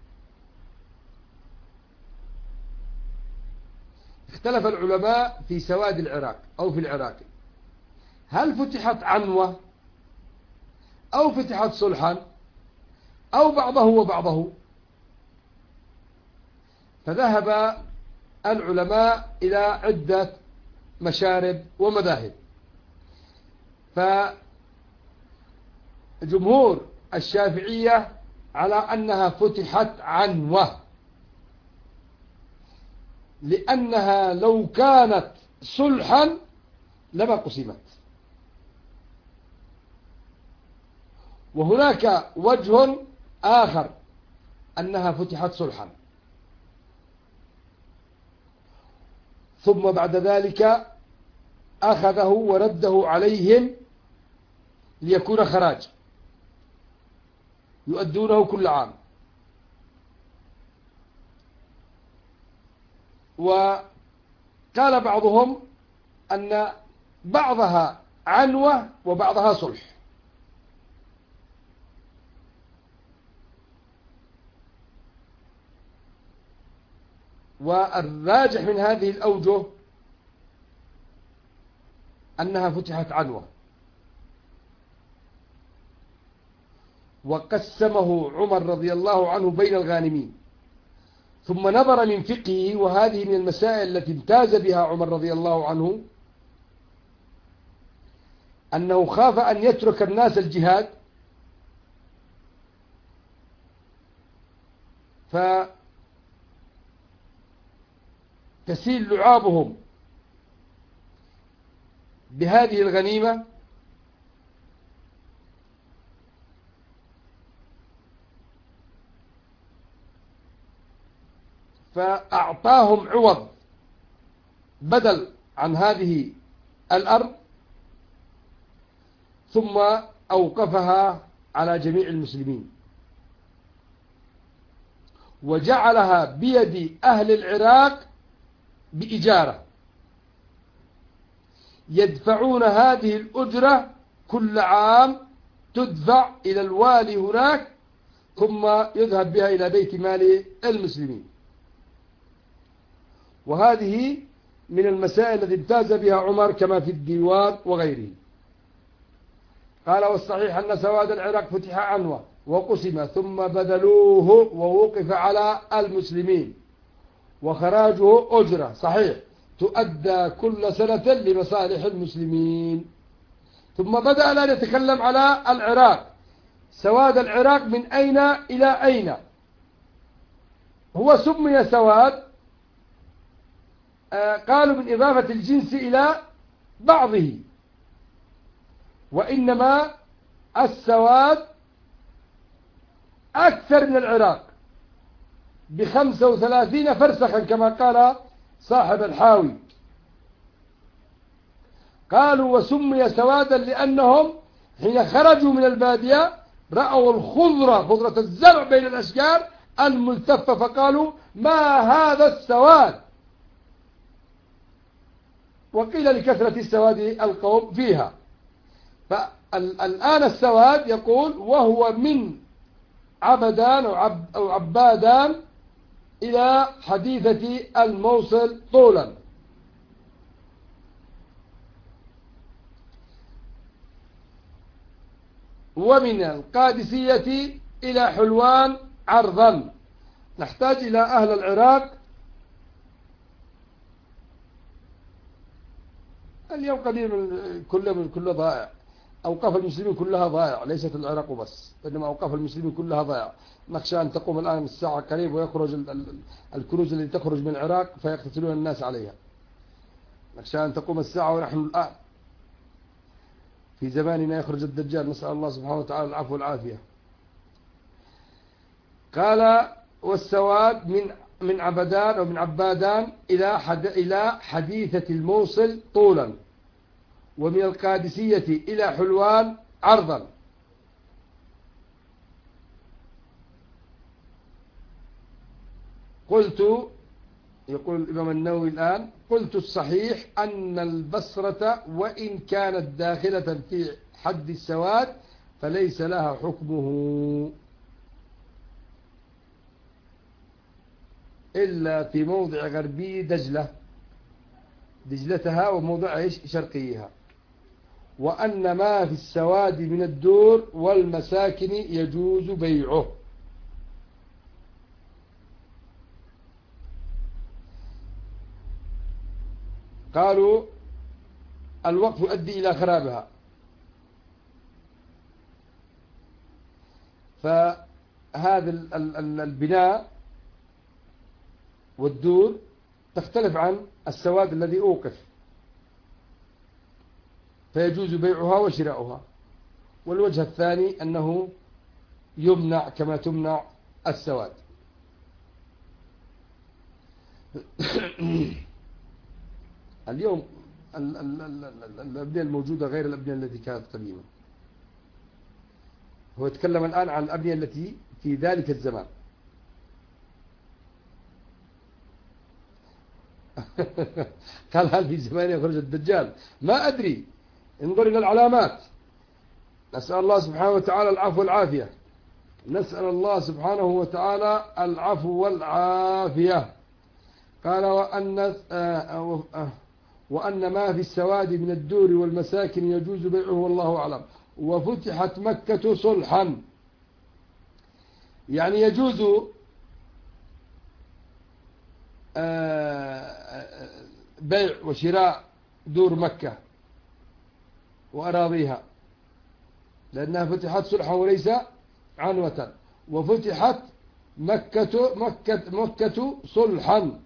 اختلف العلماء في سواد العراق أو في العراق، هل فتحت عنوة أو فتحت صلحا أو بعضه وبعضه؟ فذهب العلماء إلى عدة مشارب ومذاهب. فجمهور الشافعية على أنها فتحت عنوة، لأنها لو كانت صلحا لما قسمت. وهناك وجه آخر أنها فتحت صلحا، ثم بعد ذلك أخذه ورده عليهم ليكون خراج يؤدونه كل عام. وقال بعضهم أن بعضها عنوة وبعضها صلح. والراجح من هذه الأوجه أنها فتحت عنوة. وقسمه عمر رضي الله عنه بين الغانمين، ثم نظر من فقهه، وهذه من المسائل التي امتاز بها عمر رضي الله عنه، أنه خاف أن يترك الناس الجهاد فتسيل لعابهم بهذه الغنيمة، فأعطاهم عوض بدل عن هذه الأرض، ثم أوقفها على جميع المسلمين، وجعلها بيد أهل العراق بإجارة، يدفعون هذه الأجرة كل عام، تدفع إلى الوالي هناك، ثم يذهب بها إلى بيت مال المسلمين. وهذه من المسائل التي امتاز بها عمر كما في الديوان وغيره. قال والصحيح أن سواد العراق فتح عنوة وقسم، ثم بذلوه ووقف على المسلمين، وخراجه أجرة صحيح تؤدى كل سنة لمصالح المسلمين. ثم بدأ الآن يتكلم على العراق. سواد العراق من أين إلى أين؟ هو سمي سواد، قالوا من إضافة الجنس إلى بعضه، وإنما السواد أكثر من العراق ب35 فرسخا كما قال صاحب الحاوي. قالوا وسمي سوادا لأنهم حين خرجوا من البادية رأوا الخضرة، خضرة الزرع بين الأشجار الملتفة، فقالوا ما هذا السواد؟ وقيل لكثرة السواد القوم فيها. فالآن السواد يقول وهو من عبدان أو عبادان إلى حديثة الموصل طولا. ومن القادسية إلى حلوان عرضا. نحتاج إلى أهل العراق اليوم قليل كله ضائع. أوقاف المسلمين كلها ضائع، ليست العراق بس، إنما أوقاف المسلمين كلها ضائع. نخشى أن تقوم الآن الساعة قريب ويخرج الكنوز التي تخرج من العراق فيقتتلون الناس عليها. نخشى أن تقوم الساعة ونحن الآن في زماننا يخرج الدجال، نسأل الله سبحانه وتعالى العفو والعافية. قال والسواد من عبدان أو من عبادان إلى حديثة الموصل طولا، ومن القادسية إلى حلوان عرضا. قلت، يقول الإمام النووي الآن، قلت الصحيح أن البصرة وإن كانت داخلة في حد السواد فليس لها حكمه إلا في موضع غربي دجلتها وموضع شرقيها، وأن ما في السواد من الدور والمساكن يجوز بيعه. قالوا الوقف يؤدي إلى خرابها، فهذا البناء والدور تختلف عن السواد الذي أوقف، فيجوز بيعها وشراؤها. والوجه الثاني أنه يمنع كما تمنع السواد. اليوم الأبنية الموجودة غير الأبنية التي كانت قديما. هو يتكلم الآن عن الأبنية التي في ذلك الزمان. قال هل في زمان يخرج الدجال؟ ما أدري، انظر إلى العلامات. نسأل الله سبحانه وتعالى العفو والعافية، نسأل الله سبحانه وتعالى العفو والعافية. قال وأن ما في السواد من الدور والمساكن يجوز بيعه والله أعلم. وفتحت مكة صلحا، يعني يجوز بيع وشراء دور مكة وأراضيها، لأنها فتحت صلحا وليس عنوة. وفتحت مكة صلحا.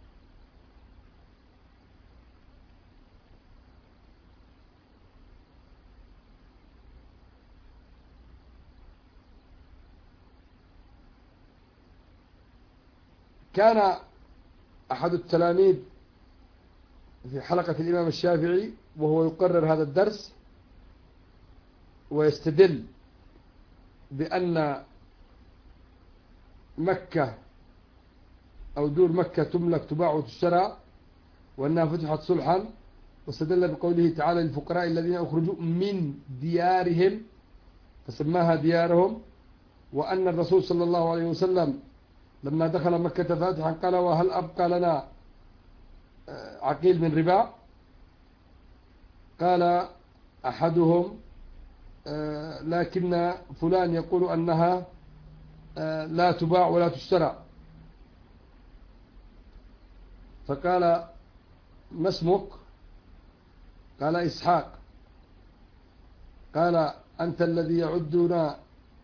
كان أحد التلاميذ في حلقة الإمام الشافعي وهو يقرر هذا الدرس ويستدل بأن مكة أو دور مكة تملك تباع وتشترى وأنها فتحت صلحا، واستدل بقوله تعالى للفقراء الذين أخرجوا من ديارهم فسماها ديارهم، وأن الرسول صلى الله عليه وسلم لما دخل مكة فاتحا قال وهل أبقى لنا عقيل من ربا؟ قال أحدهم لكن فلان يقول أنها لا تباع ولا تشترى. فقال ما اسمك؟ قال إسحاق. قال أنت الذي يعدنا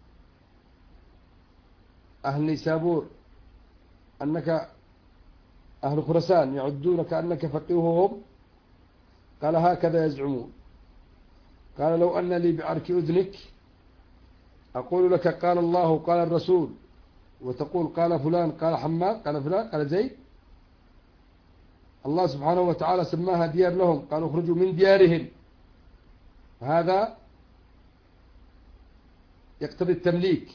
أهل نيسابور أنك أهل خراسان يعدونك أنك فقيههم؟ قال هكذا يزعمون. قال لو أن لي بعرك أذنك أقول لك قال الله قال الرسول، وتقول قال فلان قال حماد قال فلان قال زيد. الله سبحانه وتعالى سماها ديار لهم، قالوا اخرجوا من ديارهم، هذا يقتضي التمليك.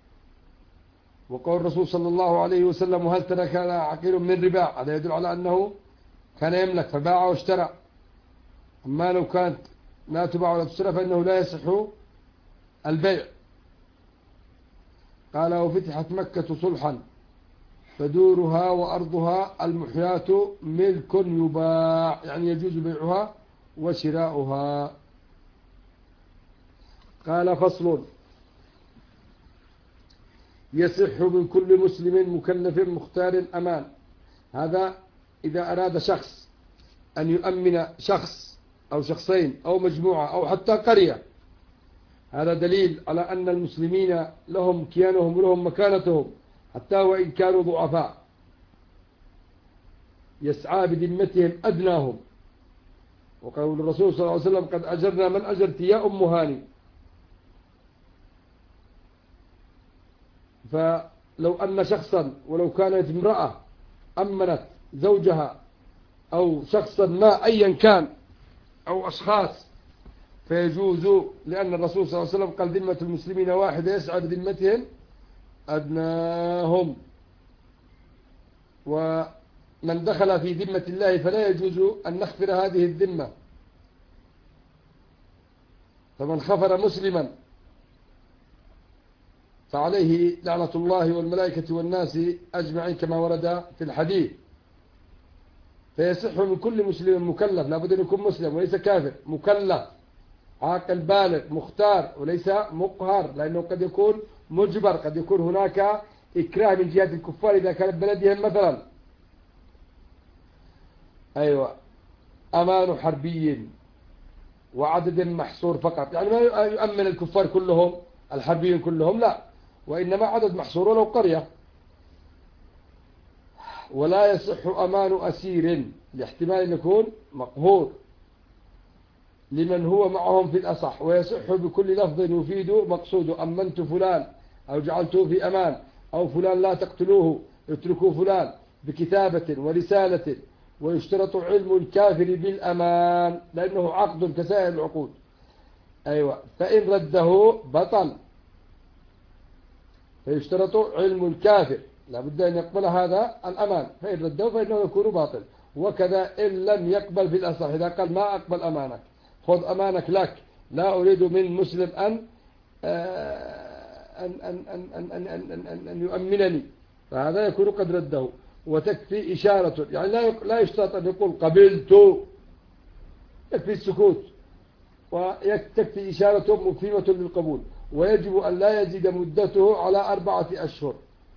وقول الرسول صلى الله عليه وسلم وهل ترك عقيل من ربا، هذا يدل على أنه كان يملك فباع واشترى. أما لو كانت لا تباع ولا تشترى فإنه لا يصح البيع. قال وفتحت مكة صلحا فدورها وأرضها المحياة ملك يباع، يعني يجوز بيعها وشراؤها. قال فصل يصح من كل مسلم مكلف مختار أمان. هذا إذا أراد شخص أن يؤمن شخص أو شخصين أو مجموعة أو حتى قرية، هذا دليل على أن المسلمين لهم كيانهم ولهم مكانتهم حتى وإن كانوا ضعفاء، يسعى بذمتهم أدناهم. وقول الرسول صلى الله عليه وسلم: قد أجرنا من أجرت يا أم هاني. فلو أن شخصا ولو كانت امرأة أمنت زوجها أو شخصا ما أيا كان أو أشخاص فيجوز، لأن الرسول صلى الله عليه وسلم قال: ذمة المسلمين واحدة يسعى بذمتهم أدناهم. ومن دخل في ذمة الله فلا يجوز أن نخفر هذه الذمة. فمن خفر مسلما فعليه لعنة الله والملائكة والناس أجمعين كما ورد في الحديث. فيصح من كل مسلم مكلف، لا بد أن يكون مسلم وليس كافر، مكلف عاقل بالغ مختار وليس مقهر، لأنه قد يكون مجبر، قد يكون هناك إكراه من جهة الكفار إذا كان بلدهم مثلا. أيوة، أمان حربي وعدد محصور فقط، يعني ما يؤمن الكفار كلهم الحربيين كلهم، لا، وإنما عدد محصور ولو قرية. ولا يصح أمان أسير لاحتمال أن يكون مقهور لمن هو معهم في الأصح، ويصح بكل لفظ يفيد مقصود: أمنت فلان أو جعلته في أمان، أو فلان لا تقتلوه اتركوا فلان، بكتابة ورسالة. ويشترط علم الكافر بالأمان لأنه عقد كسائر العقود. أيوة، فإن رده بطل. فيشترط علم الكافر، لا بد أن يقبل هذا الأمان، فإن رده فإنه يكون باطل. وكذا إن لم يقبل في الأصح، إذا قال: ما أقبل أمانك، خذ أمانك لك، لا أريد من مسلم أن يؤمنني، فهذا يكون قد رده. وتكفي إشارة، يعني لا يشترط أن يقول قبلت، يكفي السكوت، وتكفي إشارة مفهمة للقبول. ويجب أن لا يزيد مدته على 4 أشهر.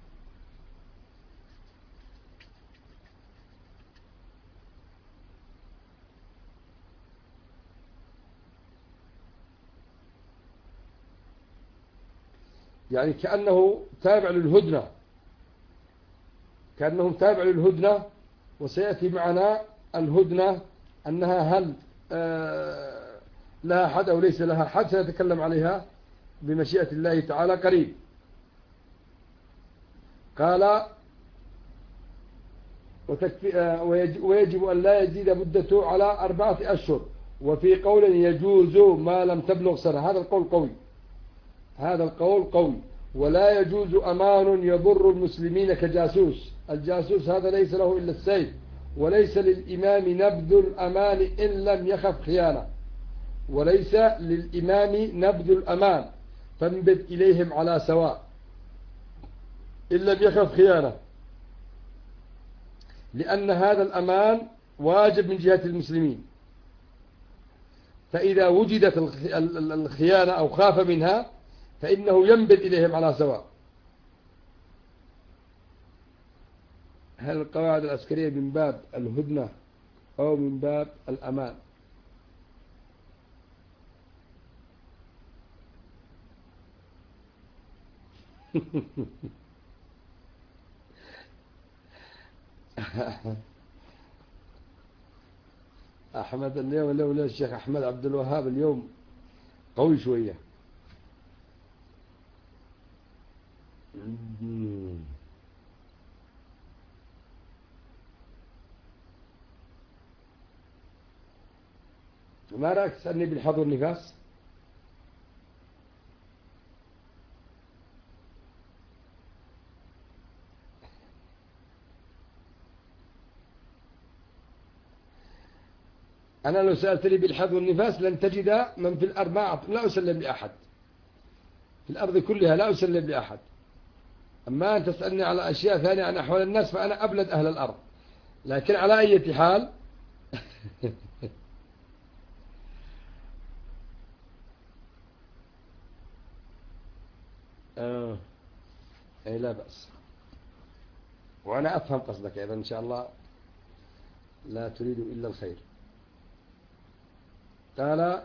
يعني كأنه تابع للهدنة، كأنهم تابع للهدنة. وسيأتي معنا الهدنة أنها هل لها حد أو ليس لها حد، سنتكلم عليها بمشيئة الله تعالى قريب. قال: ويجب أن لا يزيد مدته على 4 أشهر. وفي قول يجوز ما لم تبلغ سنة، هذا القول قوي، هذا القول قوي. ولا يجوز أمان يضر المسلمين كجاسوس. الجاسوس هذا ليس له إلا السيف، وليس للإمام نبذ الأمان إن لم يخف خيانة، وليس للإمام نبذ الأمان، فانبذ إليهم على سواء إن لم يخف خيانة، لأن هذا الأمان واجب من جهة المسلمين. فإذا وجدت الخيانة أو خاف منها فإنه ينبذ إليهم على سواء. هل القواعد العسكرية من باب الهدنة أو من باب الأمان؟ أحمد اليوم لولا الشيخ أحمد عبد الوهاب اليوم قوي شوية. ما رأيك تسألني بالحظ والنفاس؟ أنا لو سألتني بالحظ والنفاس لن تجد من في الأرض، لا أسلم لأحد في الأرض كلها، لا أسلم لأحد. أما أن تسألني على أشياء ثانية عن أحوال الناس فأنا أبلد أهل الأرض. لكن على أي حال أي لا بأس، وأنا أفهم قصدك أيضا إن شاء الله، لا تريد إلا الخير. قال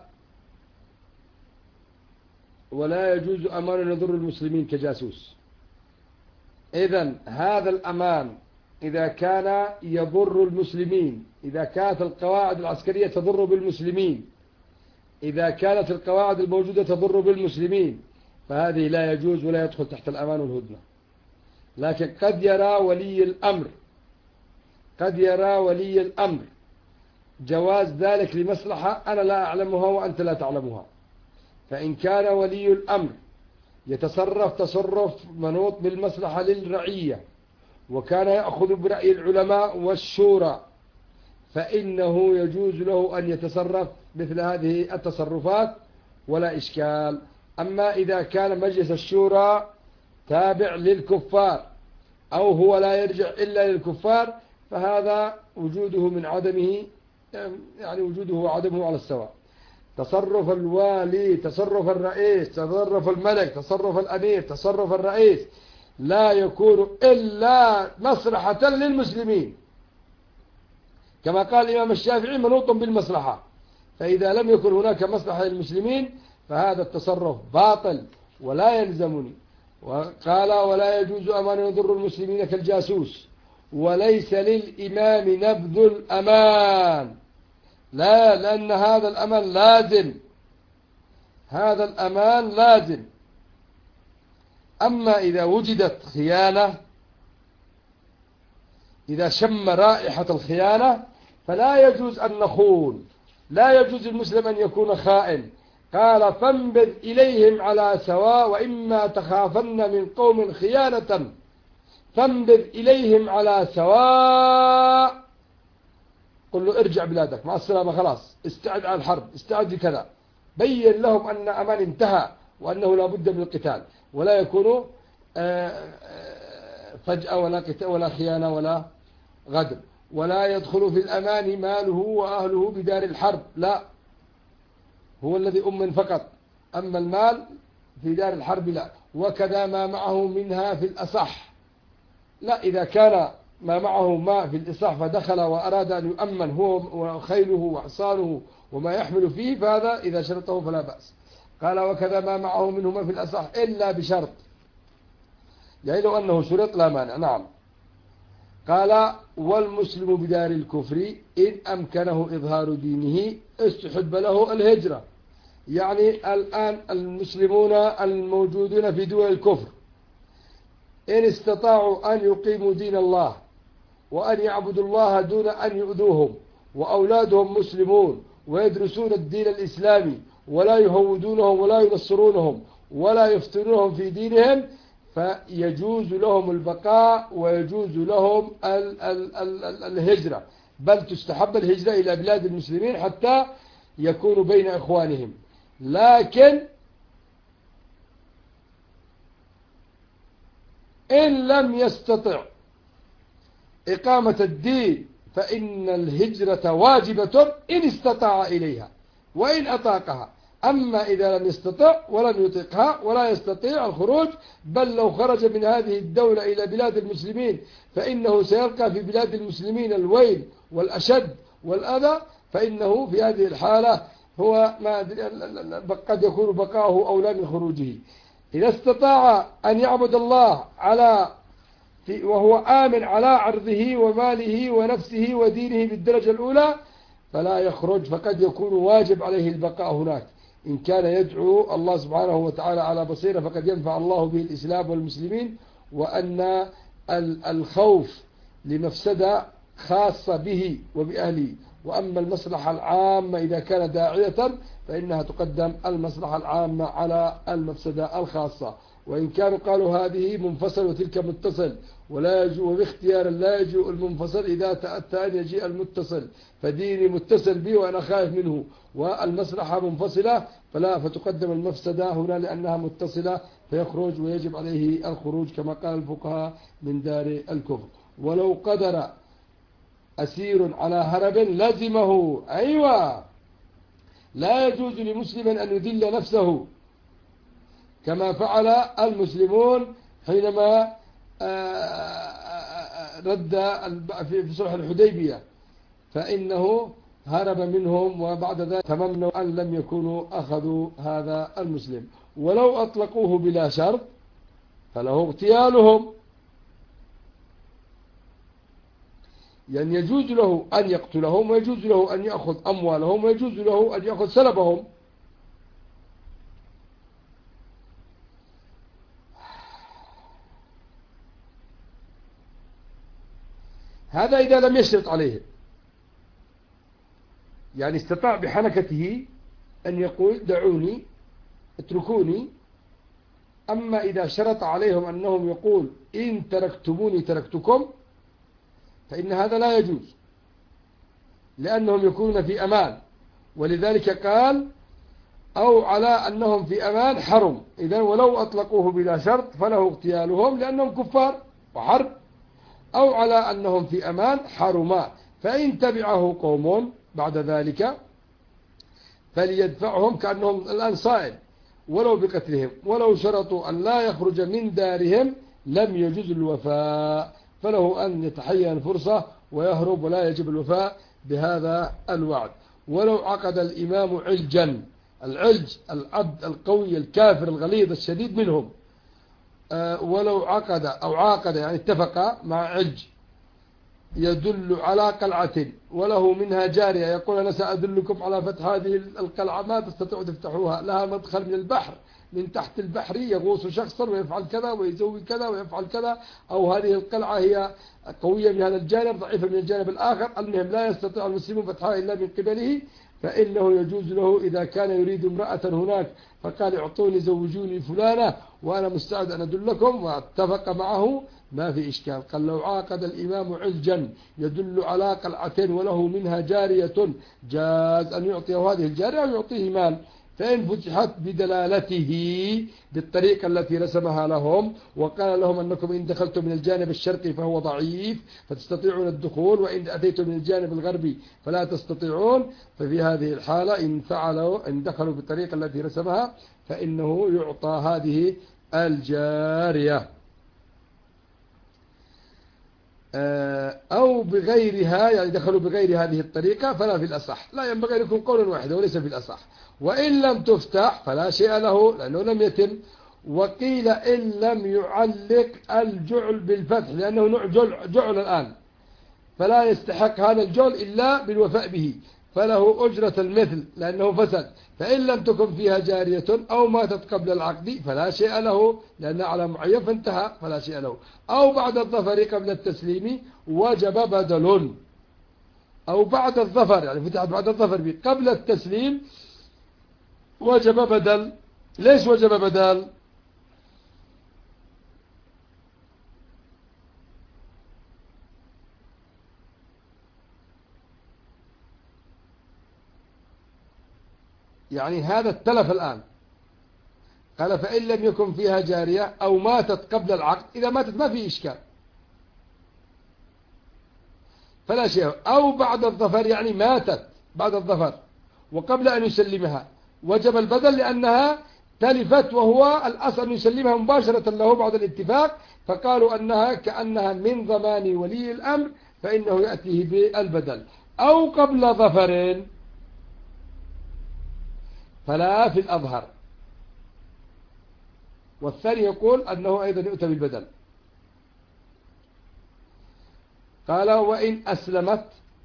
ولا يجوز أمان يضر المسلمين كجاسوس. إذن هذا الأمان إذا كان يضر المسلمين، إذا كانت القواعد العسكرية تضر بالمسلمين، إذا كانت القواعد الموجودة تضر بالمسلمين، فهذه لا يجوز ولا يدخل تحت الأمان والهدنة. لكن قد يرى ولي الأمر جواز ذلك لمصلحة أنا لا أعلمها وأنت لا تعلمها. فإن كان ولي الأمر يتصرف تصرف منوط بالمصلحة للرعية وكان يأخذ برأي العلماء والشورى، فإنه يجوز له أن يتصرف مثل هذه التصرفات ولا إشكال. أما إذا كان مجلس الشورى تابع للكفار أو هو لا يرجع إلا للكفار، فهذا وجوده من عدمه، يعني وجوده وعدمه على السواء. تصرف الوالي، تصرف الرئيس، تصرف الملك، تصرف الأمير، تصرف الرئيس لا يكون إلا مصلحة للمسلمين، كما قال الإمام الشافعي منوط بالمصلحة. فإذا لم يكن هناك مصلحة للمسلمين فهذا التصرف باطل ولا يلزمني. وقال ولا يجوز أمان يضر المسلمين كالجاسوس، وليس للإمام نبذ الأمان، لا، لأن هذا الأمان لازم، هذا الأمان لازم. أما إذا وجدت خيانة، إذا شم رائحة الخيانة فلا يجوز أن نخون، لا يجوز المسلم أن يكون خائن. قال فانبذ إليهم على سواء وإما تخافن من قوم خيانة فانبذ إليهم على سواء. قل له ارجع بلادك مع السلامة، خلاص استعد على الحرب، استعد لكذا. بين لهم أن أمان انتهى وأنه لا بد من القتال، ولا يكون فجأة ولا خيانة ولا غدر. ولا يدخل في الأمان ماله وأهله بدار الحرب، لا، هو الذي أمن فقط، أما المال في دار الحرب لا. وكذا ما معه منها في الأصح، لا، إذا كان ما معه ما في الإصح فدخل وأراد أن يؤمن هو وخيله وحصانه وما يحمل فيه، فهذا إذا شرطه فلا بأس. قال وكذا ما معه منه ما في الأصح إلا بشرط، يعني لو أنه شرط لا مانع. نعم. قال والمسلم بدار الكفر إن أمكنه إظهار دينه استحب له الهجرة. يعني الآن المسلمون الموجودون في دول الكفر إن استطاعوا أن يقيموا دين الله وأن يعبدوا الله دون أن يؤذوهم، وأولادهم مسلمون ويدرسون الدين الإسلامي ولا يهودونهم ولا ينصرونهم ولا يفتنونهم في دينهم، فيجوز لهم البقاء ويجوز لهم الهجرة، بل تستحب الهجرة إلى بلاد المسلمين حتى يكونوا بين إخوانهم. لكن إن لم يستطع إقامة الدين فإن الهجرة واجبة إن استطاع إليها وإن أطاقها. أما إذا لم يستطع ولم يطيقها ولا يستطيع الخروج، بل لو خرج من هذه الدولة إلى بلاد المسلمين فإنه سيلقى في بلاد المسلمين الويل والأشد والأذى، فإنه في هذه الحالة هو قد يكون بقاؤه أولى من خروجه. إذا استطاع أن يعبد الله وهو آمن على عرضه وماله ونفسه ودينه بالدرجة الأولى فلا يخرج، فقد يكون واجب عليه البقاء هناك. إن كان يدعو الله سبحانه وتعالى على بصيرة فقد ينفع الله به الإسلام والمسلمين، وأن الخوف لمفسدة خاصة به وبأهله. وأما المصلحة العامة إذا كان داعية فإنها تقدم المصلحة العامة على المفسدة الخاصة. وإن كانوا قالوا هذه منفصل وتلك متصل، ولا يجوء باختيار لا يجوء المنفصل إذا تأتى أن يجيء المتصل، فديني متصل به وأنا خائف منه، والمصلحة منفصلة فتقدم المفسدة هنا لأنها متصلة فيخرج ويجب عليه الخروج كما قال الفقهاء من دار الكفر. ولو قدر أسير على هرب لزمه، أيوة، لا يجوز لمسلم أن يذل نفسه كما فعل المسلمون حينما رد في صلح الحديبية، فإنه هرب منهم، وبعد ذلك تمنوا أن لم يكونوا أخذوا هذا المسلم. ولو أطلقوه بلا شرط فله اغتيالهم، يعني يجوز له أن يقتلهم، ويجوز له أن يأخذ أموالهم، ويجوز له أن يأخذ سلبهم. هذا إذا لم يشرط عليه، يعني استطاع بحنكته أن يقول دعوني اتركوني. أما إذا شرط عليهم أنهم يقول إن تركتموني تركتكم، فإن هذا لا يجوز، لأنهم يكونون في أمان. ولذلك قال أو على أنهم في أمان حرم. إذن ولو أطلقوه بلا شرط فله اغتيالهم لأنهم كفار وحرب، أو على أنهم في أمان حرما. فإن تبعه قوم بعد ذلك فليدفعهم كأنهم الآن صائل ولو بقتلهم. ولو شرطوا أن لا يخرج من دارهم لم يجوز الوفاء، فله أن يتحين الفرصة ويهرب، ولا يجب الوفاء بهذا الوعد. ولو عقد الإمام علجا، العلج العبد القوي الكافر الغليظ الشديد منهم، ولو عقد أو عاقد يعني اتفق مع علج يدل على قلعة وله منها جارية، يقول أنا سأدلكم على فتح هذه القلعة، ما تستطيعوا تفتحوها، لها مدخل من البحر، من تحت البحر يغوص شخصا ويفعل كذا ويسوي كذا ويفعل كذا، أو هذه القلعة هي قوية من هذا الجانب ضعيفة من الجانب الآخر، المهم لا يستطيع المسلمون فتحها إلا من قبله، فإنه يجوز له إذا كان يريد امرأة هناك فقال اعطوني زوجوني فلانة وأنا مستعد أن أدلكم، واتفق معه ما في إشكال. قال لو عاقد الإمام علجا يدل على قلعة وله منها جارية جاز أن يعطيه هذه الجارية ويعطيه مال، فإن فتحت بدلالته بالطريقة التي رسمها لهم وقال لهم أنكم إن دخلتم من الجانب الشرقي فهو ضعيف فتستطيعون الدخول، وإن أتيتم من الجانب الغربي فلا تستطيعون، ففي هذه الحالة إن دخلوا بالطريقة التي رسمها فإنه يعطى هذه الجارية. أو بغيرها، يعني دخلوا بغير هذه الطريقة فلا في الأصح، لا ينبغي أن يكون قولا واحدا وليس في الأصح. وإن لم تفتح فلا شيء له لأنه لم يتم. وقيل إن لم يعلق الجعل بالفتح لأنه نوع جعل الآن، فلا يستحق هذا الجعل إلا بالوفاء به، فله أجرة المثل لأنه فسد. فإن لم تكن فيها جارية أو ماتت قبل العقد فلا شيء له لأنها على معين فانتهى فلا شيء له. أو بعد الظفر قبل التسليم وجب بدل، أو بعد الظفر يعني فتحت بعد الظفر قبل التسليم وجب بدل. ليش وجب بدل؟ يعني هذا التلف الآن. قال فإن لم يكن فيها جارية أو ماتت قبل العقد، إذا ماتت ما في إشكال فلا شيء. أو بعد الظفر يعني ماتت بعد الظفر وقبل أن يسلمها وجب البدل لأنها تلفت، وهو الأصل أن يسلمها مباشرة له بعد الاتفاق، فقالوا أنها كأنها من ضمان ولي الأمر فإنه يأتيه بالبدل. أو قبل ظفر فلا في الأظهر، والثاني يقول أنه أيضا يؤتى بالبدل. قال وإن أسلمت،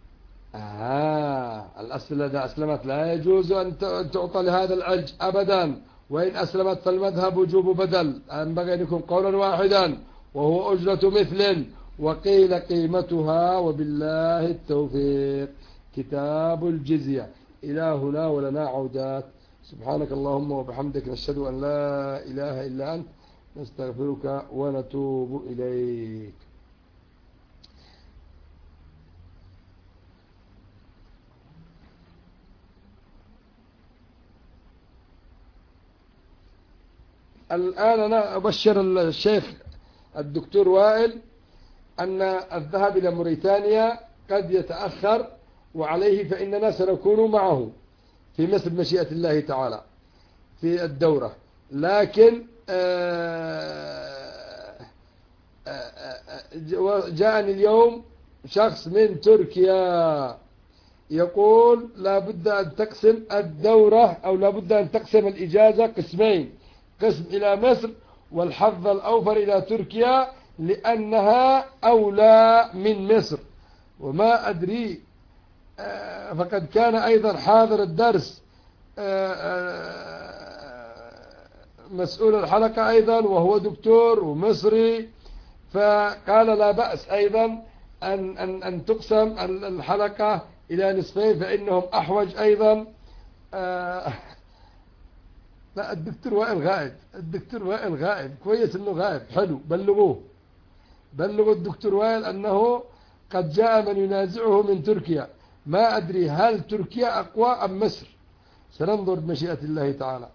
الأصل إذا أسلمت لا يجوز أن تعطى لهذا العلج أبدا. وإن أسلمت فالمذهب وجوب بدل، ينبغي أن يكون قولا واحدا وهو أجرة مثل. وقيل قيمتها، وبالله التوفيق. كتاب الجزية. إلى هنا ولنا عودات. سبحانك اللهم وبحمدك، نشهد أن لا إله إلا أنت، نستغفرك ونتوب إليك. الآن أنا أبشر الشيخ الدكتور وائل أن الذهاب إلى موريتانيا قد يتأخر وعليه، فإننا سنكون معه في مصر مشيئة الله تعالى في الدورة. لكن جاءني اليوم شخص من تركيا يقول لا بد أن تقسم الدورة أو لا بد أن تقسم الإجازة قسمين، قسم إلى مصر والحظ الأوفر إلى تركيا لأنها أولى من مصر. وما أدري فقد كان أيضا حاضر الدرس مسؤول الحلقة أيضا وهو دكتور ومصري، فقال لا بأس أيضا أن تقسم الحلقة إلى نصفين فإنهم أحوج أيضا. لا الدكتور وائل غائب، الدكتور وائل غائب، كويس أنه غائب، حلو، بلغوا الدكتور وائل أنه قد جاء من ينازعه من تركيا. ما أدري هل تركيا أقوى أم مصر، سننظر بمشيئة الله تعالى.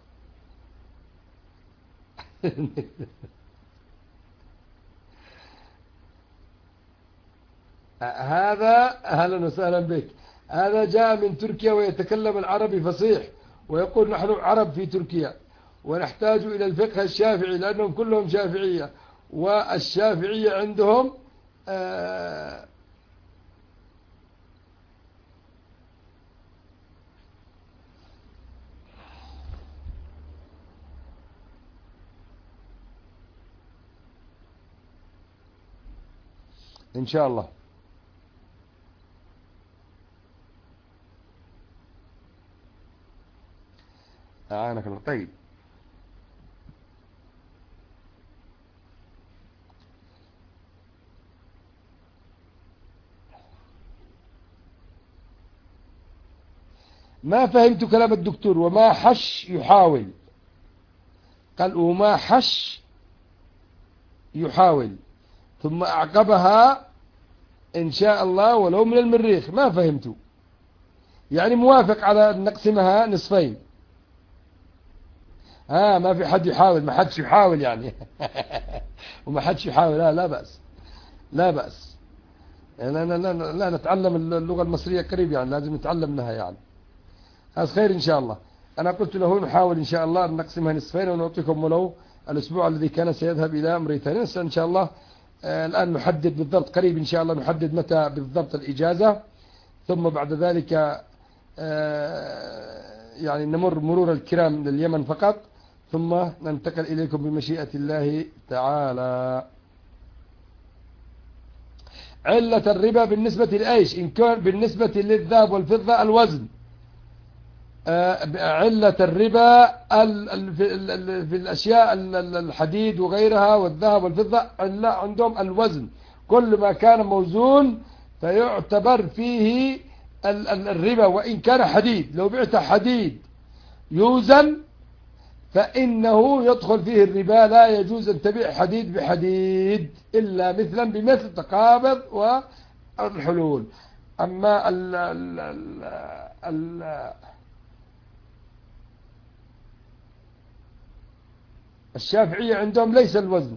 هذا أهلا وسهلا بك. هذا جاء من تركيا ويتكلم العربي فصيح ويقول نحن عرب في تركيا ونحتاج إلى الفقه الشافعي لأنهم كلهم شافعية، والشافعية عندهم إن شاء الله. أعانك الله. طيب ما فهمت كلام الدكتور. وما حش يحاول، قال وما حش يحاول ثم أعقبها إن شاء الله ولو من المريخ. ما فهمت، يعني موافق على أن نقسمها نصفين. ما في حد يحاول، ما حدش يحاول يعني. وما حدش يحاول، لا بأس، لا بأس. لا نتعلم اللغة المصرية قريب، يعني لازم نتعلم لها يعني. هذا خير إن شاء الله. أنا قلت له نحاول إن شاء الله أن نقسمها نصفين ونعطيكم ولو الأسبوع الذي كان سيذهب إلى موريتانيا إن شاء الله. الآن نحدد بالضبط قريب إن شاء الله، نحدد متى بالضبط الإجازة، ثم بعد ذلك يعني نمر مرور الكرام لليمن فقط، ثم ننتقل إليكم بمشيئة الله تعالى. علة الربا بالنسبة لإيش؟ إن كان بالنسبة للذهب والفضة الوزن. علة الربا في الأشياء الحديد وغيرها والذهب والفضة عندهم الوزن. كل ما كان موزون فيعتبر فيه الربا وإن كان حديد. لو بعت حديد يوزن فإنه يدخل فيه الربا. لا يجوز أن تبيع حديد بحديد إلا مثلا بمثل تقابض والحلول. أما الشافعية عندهم ليس الوزن،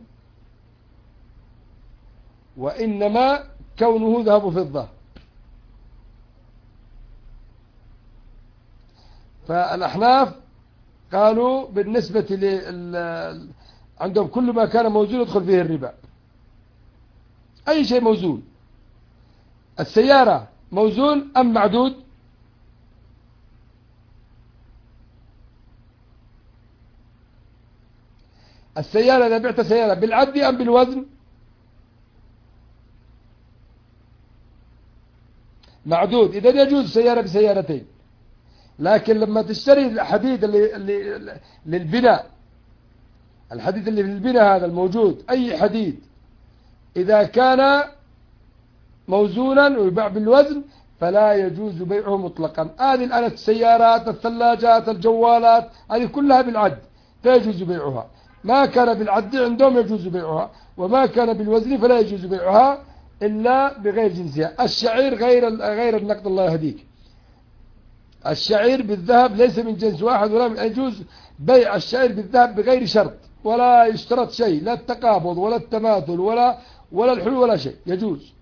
وإنما كونه ذهب وفضة. فالأحناف قالوا بالنسبة عندهم كل ما كان موزون يدخل فيه الربا. أي شيء موزون. السيارة موزون أم معدود؟ السيارة إذا بعت سيارة بالعد أم بالوزن؟ معدود. إذا يجوز سيارة بسيارتين. لكن لما تشتري الحديد اللي للبناء، الحديد اللي في البناء هذا الموجود، أي حديد إذا كان موزونا ويباع بالوزن فلا يجوز بيعه مطلقا. هذه الآن السيارات، الثلاجات، الجوالات، هذه كلها بالعد فيجوز بيعها. ما كان بالعد عندهم يجوز بيعها، وما كان بالوزن فلا يجوز بيعها إلا بغير جنسها. الشعير غير النقد، الله يهديك. الشعير بالذهب ليس من جنس واحد، ولا يجوز بيع الشعير بالذهب بغير شرط، ولا يشترط شيء، لا التقابض ولا التماثل ولا الحلول ولا شيء، يجوز.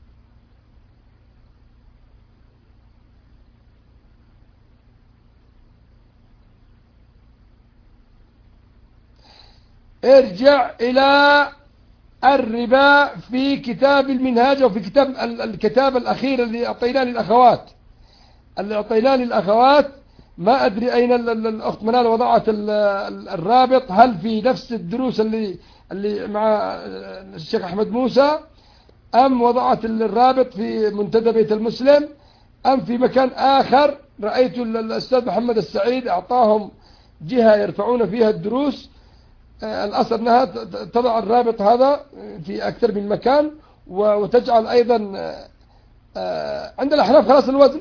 ارجع إلى الربا في كتاب المنهاج وفي الكتاب الأخير الذي أعطيناه للأخوات. اللي أعطيناه للأخوات، ما أدري أين الأخت منال وضعت الرابط، هل في نفس الدروس اللي مع الشيخ أحمد موسى، أم وضعت الرابط في منتدى بيت المسلم، أم في مكان آخر؟ رأيت الأستاذ محمد السعيد أعطاهم جهة يرفعون فيها الدروس. الأصل أنها تضع الرابط هذا في أكثر من مكان، وتجعل أيضا عند الأحناف خلاص الوزن.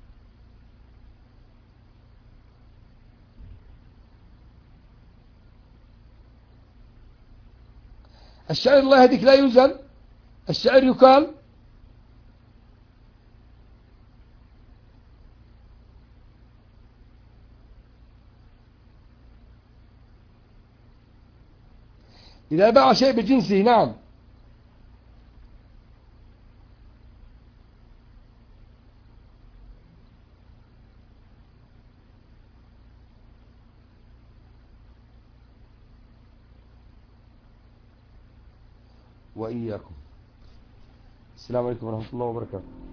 الشعير الله يهديك لا يوزن، الشعير يقال. إذا باع شيء بجنسه نعم. وإياكم. السلام عليكم ورحمة الله وبركاته.